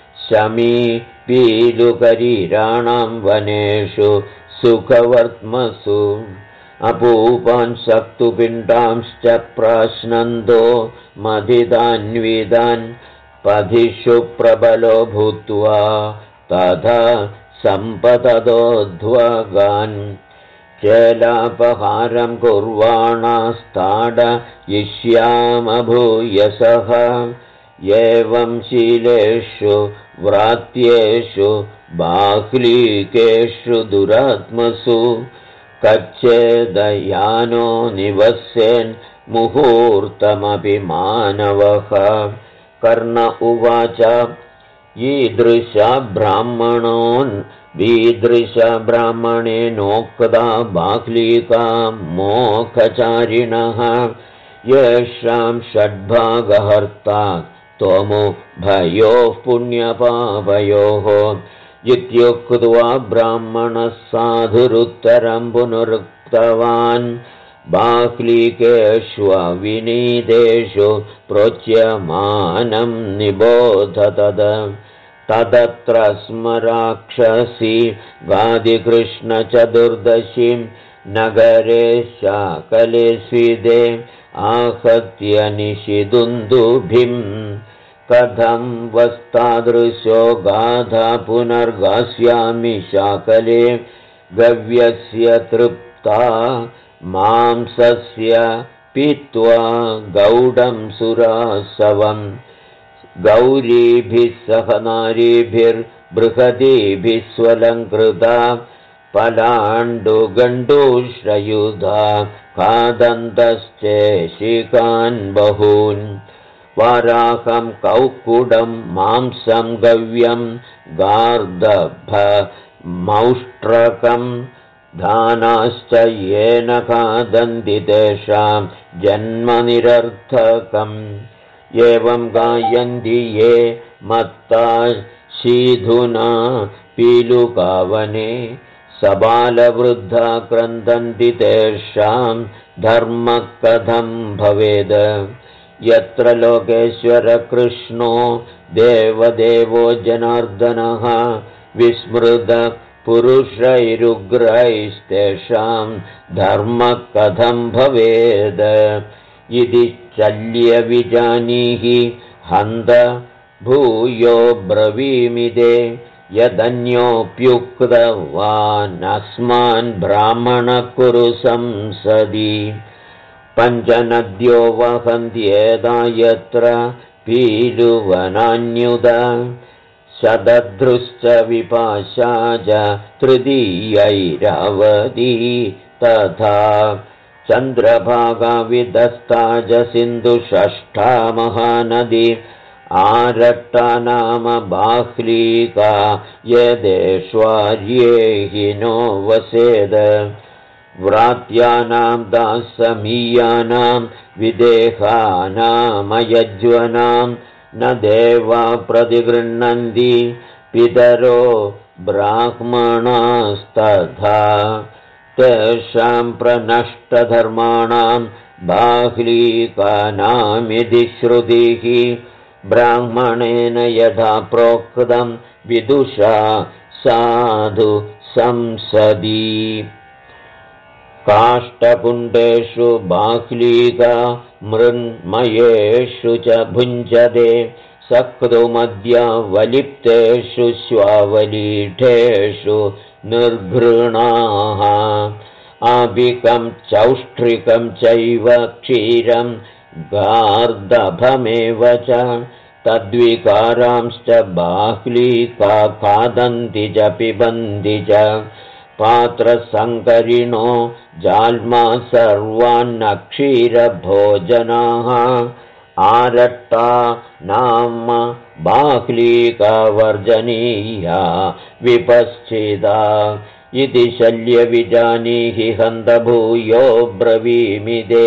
शमीपीलुकरीराणां वनेषु सुखवर्त्मसु अपूपान् सक्तुपिण्डांश्च प्राश्नन्दो मदितान्वितान् पथिषु प्रबलो भूत्वा तथा सम्पतदोध्वगान् चेलापहारं कुर्वाणास्ताडयिष्यामभूयसः एवं शीलेषु व्रात्येषु बाह्लीकेषु दुरात्मसु कच्चेदयानो निवस्यन् मुहूर्तमपि मानवः कर्ण उवाच ईदृशा ब्राह्मणोन् वीदृशब्राह्मणेनोक्ता बाह्लीका मोक्षचारिणः येषां षड्भागहर्ता त्वमुभयोः पुण्यपापयोः इत्युक्त्वा ब्राह्मणः साधुरुत्तरं पुनरुक्तवान् बाह्लीकेष्वविनीतेषु प्रोच्यमानं निबोध तदत्र स्मराक्षसी गादिकृष्णचतुर्दशीं नगरे शाकले स्विदे आहत्य निशिदुन्दुभिं कथं वस्तादृशो गाधा पुनर्गास्यामि शाकले गव्यस्य तृप्ता मांसस्य पीत्वा गौडं सुरासवम् गौरीभिः सह नारीभिर्बृहतीभिः स्वलङ्कृता पलाण्डुगण्डूश्रयुधा खादन्तश्चेशिकान् बहून् वाराहं कौक्कुडं मांसं गव्यं गार्दभमौष्ट्रकं दानाश्च येन खादन्ति तेषां जन्मनिरर्थकम् एवं गायन्ति ये मत्ता शीधुना पीलुकावने सबालवृद्धा क्रन्दन्ति तेषां धर्मः कथं भवेद् यत्र लोकेश्वरकृष्णो देवदेवो जनार्दनः विस्मृतपुरुषैरुग्रैस्तेषां धर्मः कथं भवेद् इति शल्यविजानीहि हन्त भूयो ब्रवीमिदे यदन्योऽप्युक्तवानस्मान् ब्राह्मणः कुरु संसदि पञ्चनद्यो वहन्त्येदा यत्र पीलुवनान्युद शतद्रुश्च विपाशा च तृतीयैरावती तथा चन्द्रभागा विदस्ता च सिन्धुषष्ठा महानदी आरट्टा नाम बाह्लीका यदेष्वार्ये हि नो वसेद व्रात्यानां दासमीयानां विदेहानामयज्वनां न देवा प्रतिगृह्णन्ति पितरो ब्राह्मणास्तथा तेषां प्रनष्टधर्माणां बाह्लीकानामिति श्रुतिः ब्राह्मणेन यथा प्रोक्तं विदुषा साधु संसदि काष्ठकुण्डेषु बाह्लीका मृण्मयेषु च भुञ्जते सक्तुमद्यावलिप्तेषु श्वावलीढेषु निर्घृणाः आभिकं चौष्ट्रिकं चैव क्षीरं गार्दभमेव च तद्विकारांश्च बाह्लीका खादन्ति च पिबन्ति च पात्रसङ्करिणो जाल्मा सर्वान्नक्षीरभोजनाः आरट्टा नाम बाह्लीका वर्जनीया विपश्चिता इति शल्यविजानीहि हन्तभूयो ब्रवीमिदे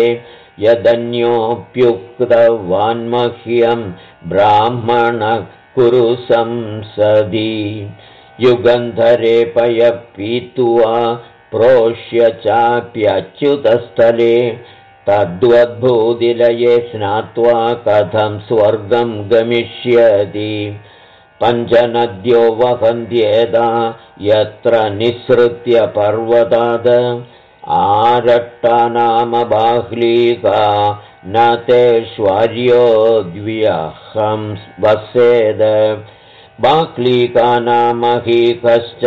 यदन्योऽप्युक्तवान्मह्यं ब्राह्मणः कुरु संसदि युगन्धरे पयपीत्वा प्रोष्य चाप्यच्युतस्थले तद्वद्भूदिलये स्नात्वा कथं स्वर्गं गमिष्यति पञ्चनद्यो वहन्त्येदा यत्र निःसृत्य पर्वताद् आरट्टा नाम बाह्लीका न तेष्वर्यो द्व्यहं वसेद बाह्लीका नाम हीकश्च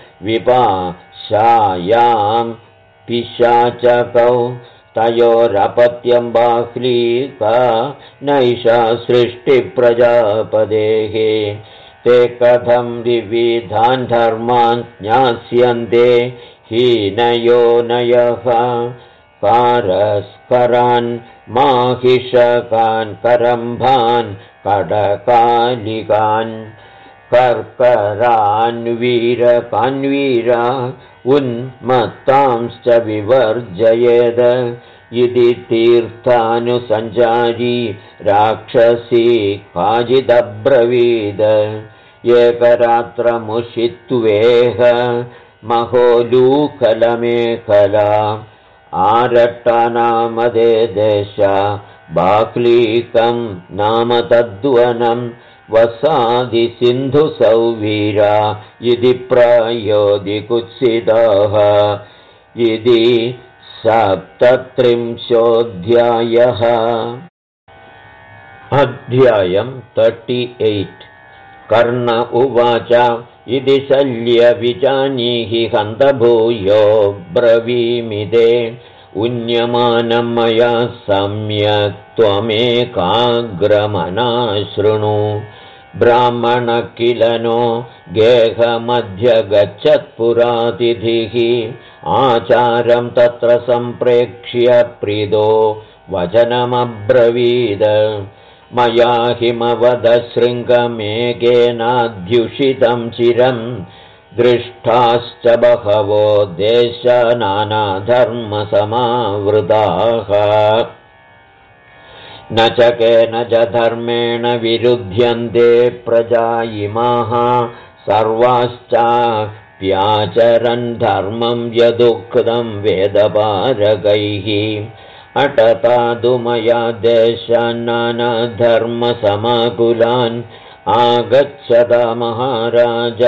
विपाशायां पिशाचकौ तयोरपत्यं बाह्लीका नैषा सृष्टिप्रजापदेः ते कथं विविधान् धर्मान् ज्ञास्यन्ते हीनयोनयः कारस्करान् माहिषकान् करम्भान् कडकालिकान् कर्करान्वीरकान्वीरा उन्मत्तांश्च विवर्जयेद इति तीर्थानुसञ्चारी राक्षसी काचिदब्रवीद एकरात्रमुषित्वेह महोलूकलमेखला आरट्टा नाम ते देश बाह्लीकं नाम तद्वनं वसादि सिन्धुसौवीरा इति प्रायोदिकुत्सिताः इति 37 अध्यायं 38 कर्ण उवाच इति शल्यविजानीहि हन्तभूयो ब्रवीमिदे उन्यमानं मया सम्यक् त्वमेकाग्रमना शृणु ब्राह्मण किल नो गेहमध्य गच्छत्पुरातिथिः आचारं तत्र सम्प्रेक्ष्य प्रीदो वचनमब्रवीद मया हिमवदशृङ्गमेघेनाध्युषितं चिरं दृष्टाश्च बहवो देशा नानाधर्मसमावृताः न च केन च धर्मेण विरुध्यन्ते प्रजा इमाः सर्वाश्चाप्याचरन् धर्मं यदुक्तं वेदपारगैः अटतादु मया देशान् नानाधर्मसमाकुलान् आगच्छता महाराज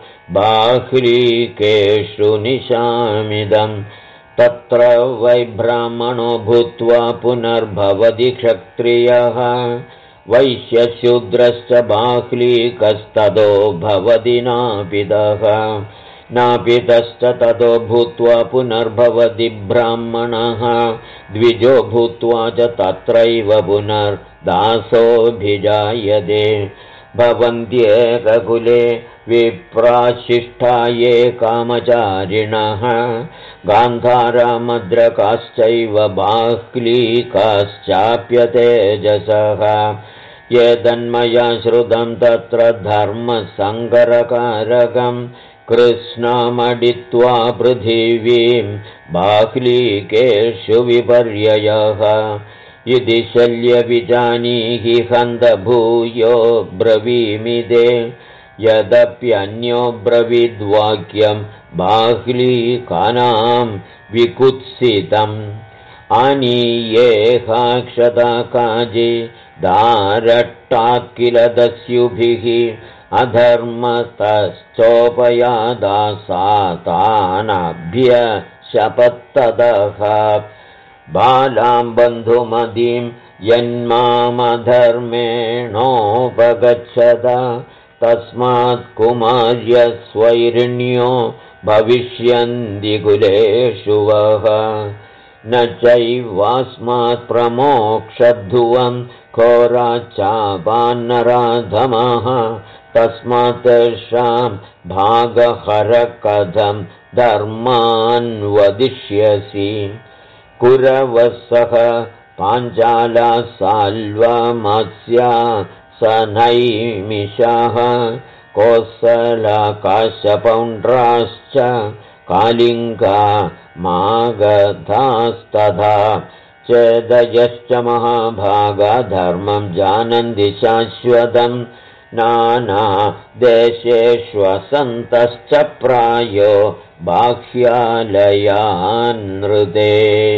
बाह्लीकेषु निशामिदम् तत्र वै ब्राह्मणो भूत्वा पुनर्भवति क्षत्रियः वैश्यशूद्रश्च बाह्लीकस्ततो भवति नापितश्च ततो भूत्वा पुनर्भवति ब्राह्मणः द्विजो भूत्वा च तत्रैव पुनर्दासोऽभिजायते भवन्त्येककुले विप्राशिष्ठा ये कामचारिणः गान्धारामद्रकाश्चैव बाह्लीकाश्चाप्यतेजसः ये तन्मया श्रुतं तत्र धर्मसङ्करकारकं कृष्णामडित्वा पृथिवीं बाह्लीकेषु विपर्ययः इति शल्यविजानीहि हन्तभूयो ब्रवीमिदे यदप्यन्यो ब्रवीद्वाक्यं बाह्लीकानां विकुत्सितम् आनीयेहाक्षता काजी दारट्टात् किल दस्युभिः अधर्मतश्चोपयादासातानभ्यशपत्ततः बालां बन्धुमदीं यन्मामधर्मेणोपगच्छत तस्मात् कुमार्यस्वैरिण्यो भविष्यन्ति कुलेषु वः न चैवास्मात् प्रमोक्षध्रुवं घोराच्चापान्नराधमः तस्मात् तेषां भागहरकथं धर्मान् वदिष्यसि कुरवसः पाञ्चाला साल्वमत्स्या सनैमिषः कोसलकाश्यपौण्ड्राश्च कालिङ्गा मागधास्तथा चेदयश्च महाभागा धर्मं जानन्ति शाश्वतं नाना देशेष्वसन्तश्च प्रायो बाह्यालयान्नृते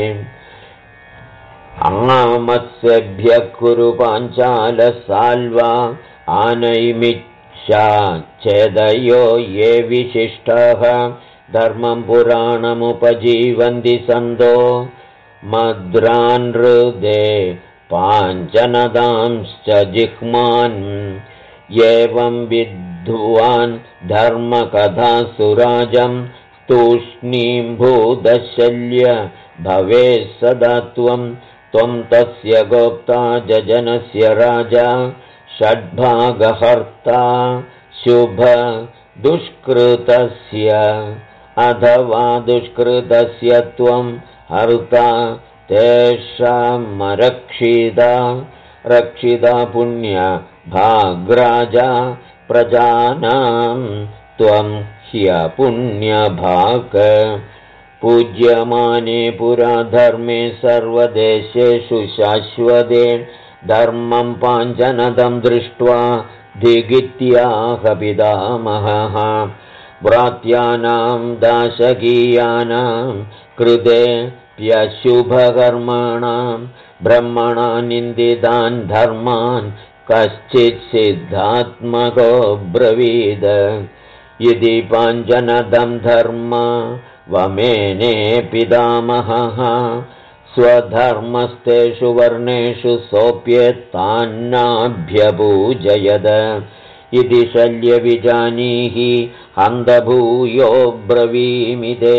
आमत्स्येभ्यः कुरु पाञ्चालसाल्वा आनैमिच्छा चेदयो ये विशिष्टः धर्मं पुराणमुपजीवन्ति सन्तो मद्रानृदे पाञ्चनदांश्च जिह्मान् एवं विद्वान् धर्मकथासुराजं तूष्णीम्भूतशल्य भवेत् सदा त्वं तस्य गोप्ता जजनस्य राजा षड्भागहर्ता शुभ दुष्कृतस्य अथवा दुष्कृतस्य त्वं हर्ता तेषामरक्षिता रक्षिता पुण्य भाग्राजा प्रजानां त्वं ह्यपुण्यभाक् पूज्यमाने पुरा धर्मे सर्वदेशेषु शाश्वते धर्मं पाञ्चनदं दृष्ट्वा धिगित्याह पितामहः भ्रात्यानां दाशकीयानां कृते प्यशुभकर्माणां ब्रह्मणा निन्दितान् धर्मान् कश्चित् सिद्धात्मको ब्रवीद यदि पाञ्चनदं धर्म वमेने पितामहः स्वधर्मस्तेषु वर्णेषु सोऽप्येतान्नाभ्यपूजयद इति शल्यविजानीहि हन्तभूयो ब्रवीमिदे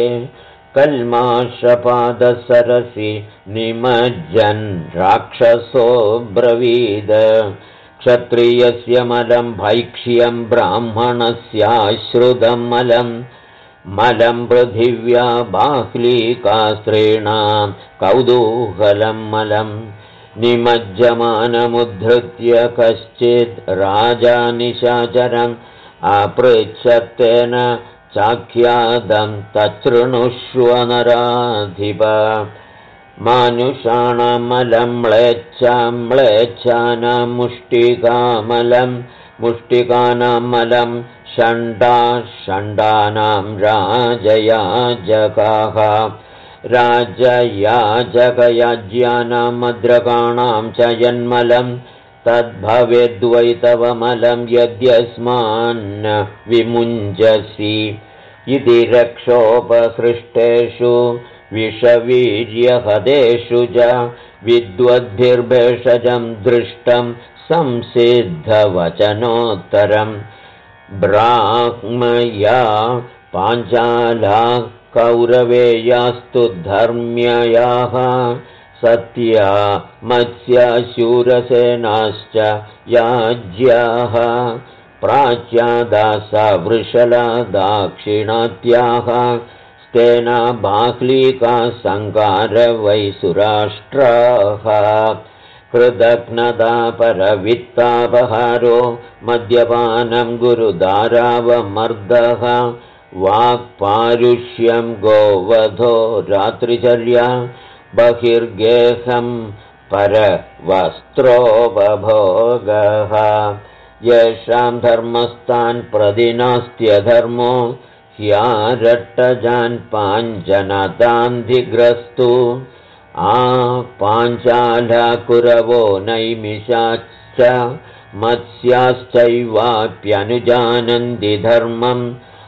कल्माषपादसरसि निमज्जन् राक्षसो ब्रवीद क्षत्रियस्य मलं भैक्ष्यं ब्राह्मणस्याश्रुतं मलं पृथिव्या बाह्लीकास्त्रीणां कौतूहलं मलं निमज्जमानमुद्धृत्य कश्चित् राजा निशाचरम् अपृच्छत्तेन चाख्यातं तच्छृणुष्व नराधिप मानुषाणामलं म्लेच्छानां मुष्टिकानां मलं षण्डानां राजयाजकाः राजयाजकयाज्यानां मद्रकाणां च यन्मलं तद्भवेद्वैतवमलं यद्यस्मान्न विमुञ्जसि इति रक्षोपसृष्टेषु विषवीर्यहदेषु च विद्वद्भिर्भेषजं दृष्टं संसिद्धवचनोत्तरम् ब्राह्मया पाञ्चाला कौरवेयास्तु धर्म्ययाः सत्या मत्स्यशूरसेनाश्च याज्याः प्राच्यादासा वृषला दाक्षिणात्याः स्तेना बाह्लीका सङ्कारवैसुराष्ट्राः कृदघ्नदा परवित्तापहारो मद्यपानं गुरुदारावमर्दः वाक्पारुष्यं गोवधो रात्रिचर्या बहिर्गेहं परवस्त्रोपभोगः येषां धर्मस्तान् प्रतिनास्त्यधर्मो ह्यारट्टजान् पाञ्चनतान्धिग्रस्तु पाञ्चालकुरवो नैमिषाश्च मत्स्याश्चैवाप्यनुजानन्ति धर्मम्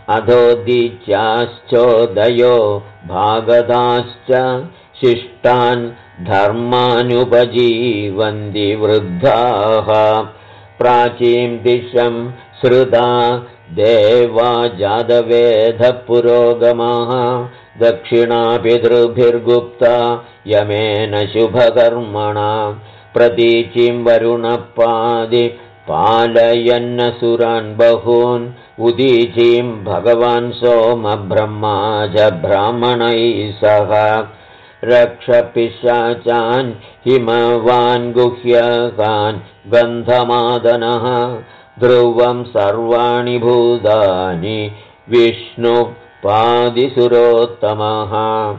अधोदीच्याश्चोदयो भागदाश्च शिष्टान् धर्मानुपजीवन्ति वृद्धाः प्राचीं दिशं श्रुता देवा जातवेदपुरोगमाः दक्षिणा पितृभिर्गुप्ता यमेन शुभकर्मणा प्रतीचीं वरुणपादि पालयन्नसुरान् बहून् उदीचीं भगवान् सोमब्रह्मा च ब्राह्मणैः सह रक्षपिशाचान् हिमवान् गुह्यकान् गन्धमादनः ध्रुवं सर्वाणि भूतानि विष्णुपादिसुरोत्तमः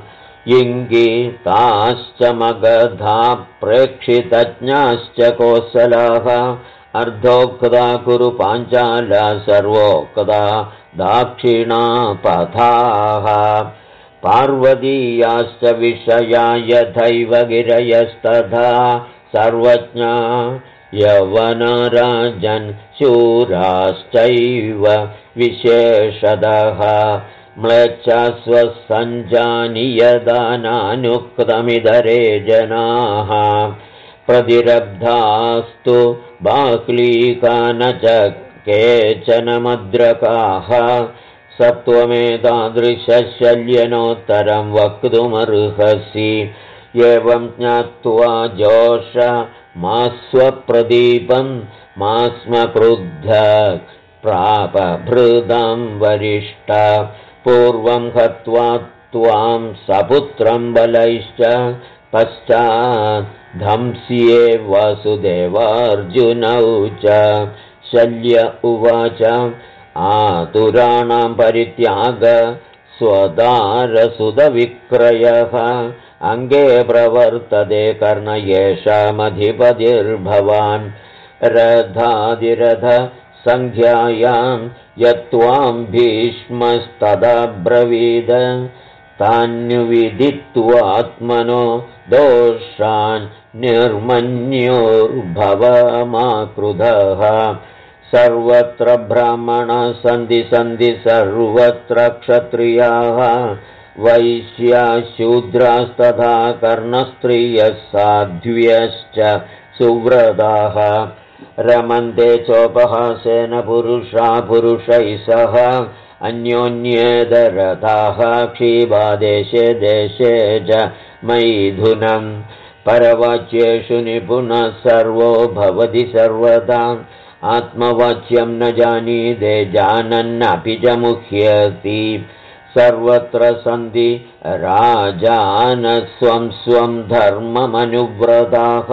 इङ्गिताश्च मगधा प्रेक्षितज्ञाश्च कोसलाः अर्धोक्ता कुरु पाञ्चाला सर्वोक्ता दाक्षिणापथाः पार्वतीयाश्च विषया यथैव गिरयस्तथा सर्वज्ञा यवनराजन् शूराश्चैव विशेषतः म्लेच्छास्वसञ्जानीयदानानुक्तमिदरे जनाः प्रतिरब्धास्तु बाह्लीका न च केचन मद्रकाः सत्त्वमेतादृशशल्यनोत्तरं वक्तुमर्हसि एवं ज्ञात्वा जोष मा स्वप्रदीपं मा स्म क्रुद्ध प्रापभृदं वरिष्ठ पूर्वं हत्वा त्वां सपुत्रं बलैश्च पश्चात् धंस्ये वासुदेवार्जुनौ च शल्य उवाच आतुराणां परित्याग स्वदारसुतविक्रयः अङ्गे प्रवर्तते कर्ण येषामधिपतिर्भवान् रथादिरथ सङ्ख्यायां यत्त्वां भीष्मस्तदब्रवीद तान्विदित्वात्मनो दोषान् निर्मन्योर्भवमाकृधः सर्वत्र ब्राह्मणाः सन्ति सर्वत्र क्षत्रियाः वैश्याः शूद्रास्तथा कर्णस्त्रियः साध्व्यश्च सुव्रताः रमन्ते चोपहासेन पुरुषा पुरुषैः सह अन्योन्येतरथाः क्षीबादेशे देशे च मैथुनम् परवाच्येषु निपुणः सर्वो भवति सर्वदा आत्मवाच्यं न जानीते जानन्नपि च मुह्यति सर्वत्र सन्ति राजानः स्वं स्वं धर्ममनुव्रताः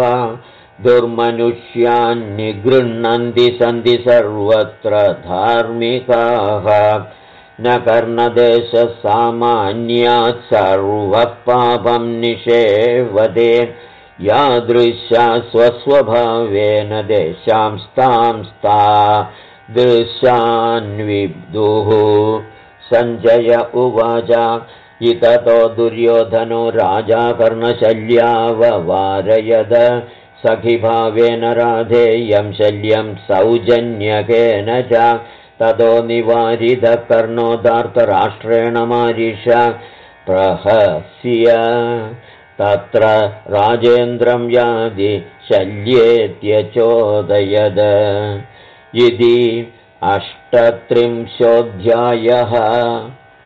दुर्मनुष्यान्निगृह्णन्ति सन्ति सर्वत्र धार्मिकाः न कर्णदेशसामान्यात् सर्वः पापं निषेवते यादृशा स्वस्वभावेन देशांस्तांस्ता दृशान्विदुः सञ्जय उवाच इततो दुर्योधनो राजा कर्णशल्याववारयद सखिभावेन राधेयं शल्यं सौजन्यकेन च ततो निवारितः कर्णो धार्तराष्ट्रेण मारिषा प्रहस्य तत्र राजेन्द्रं यादि शल्येत्यचोदयद इति 38 अध्यायः।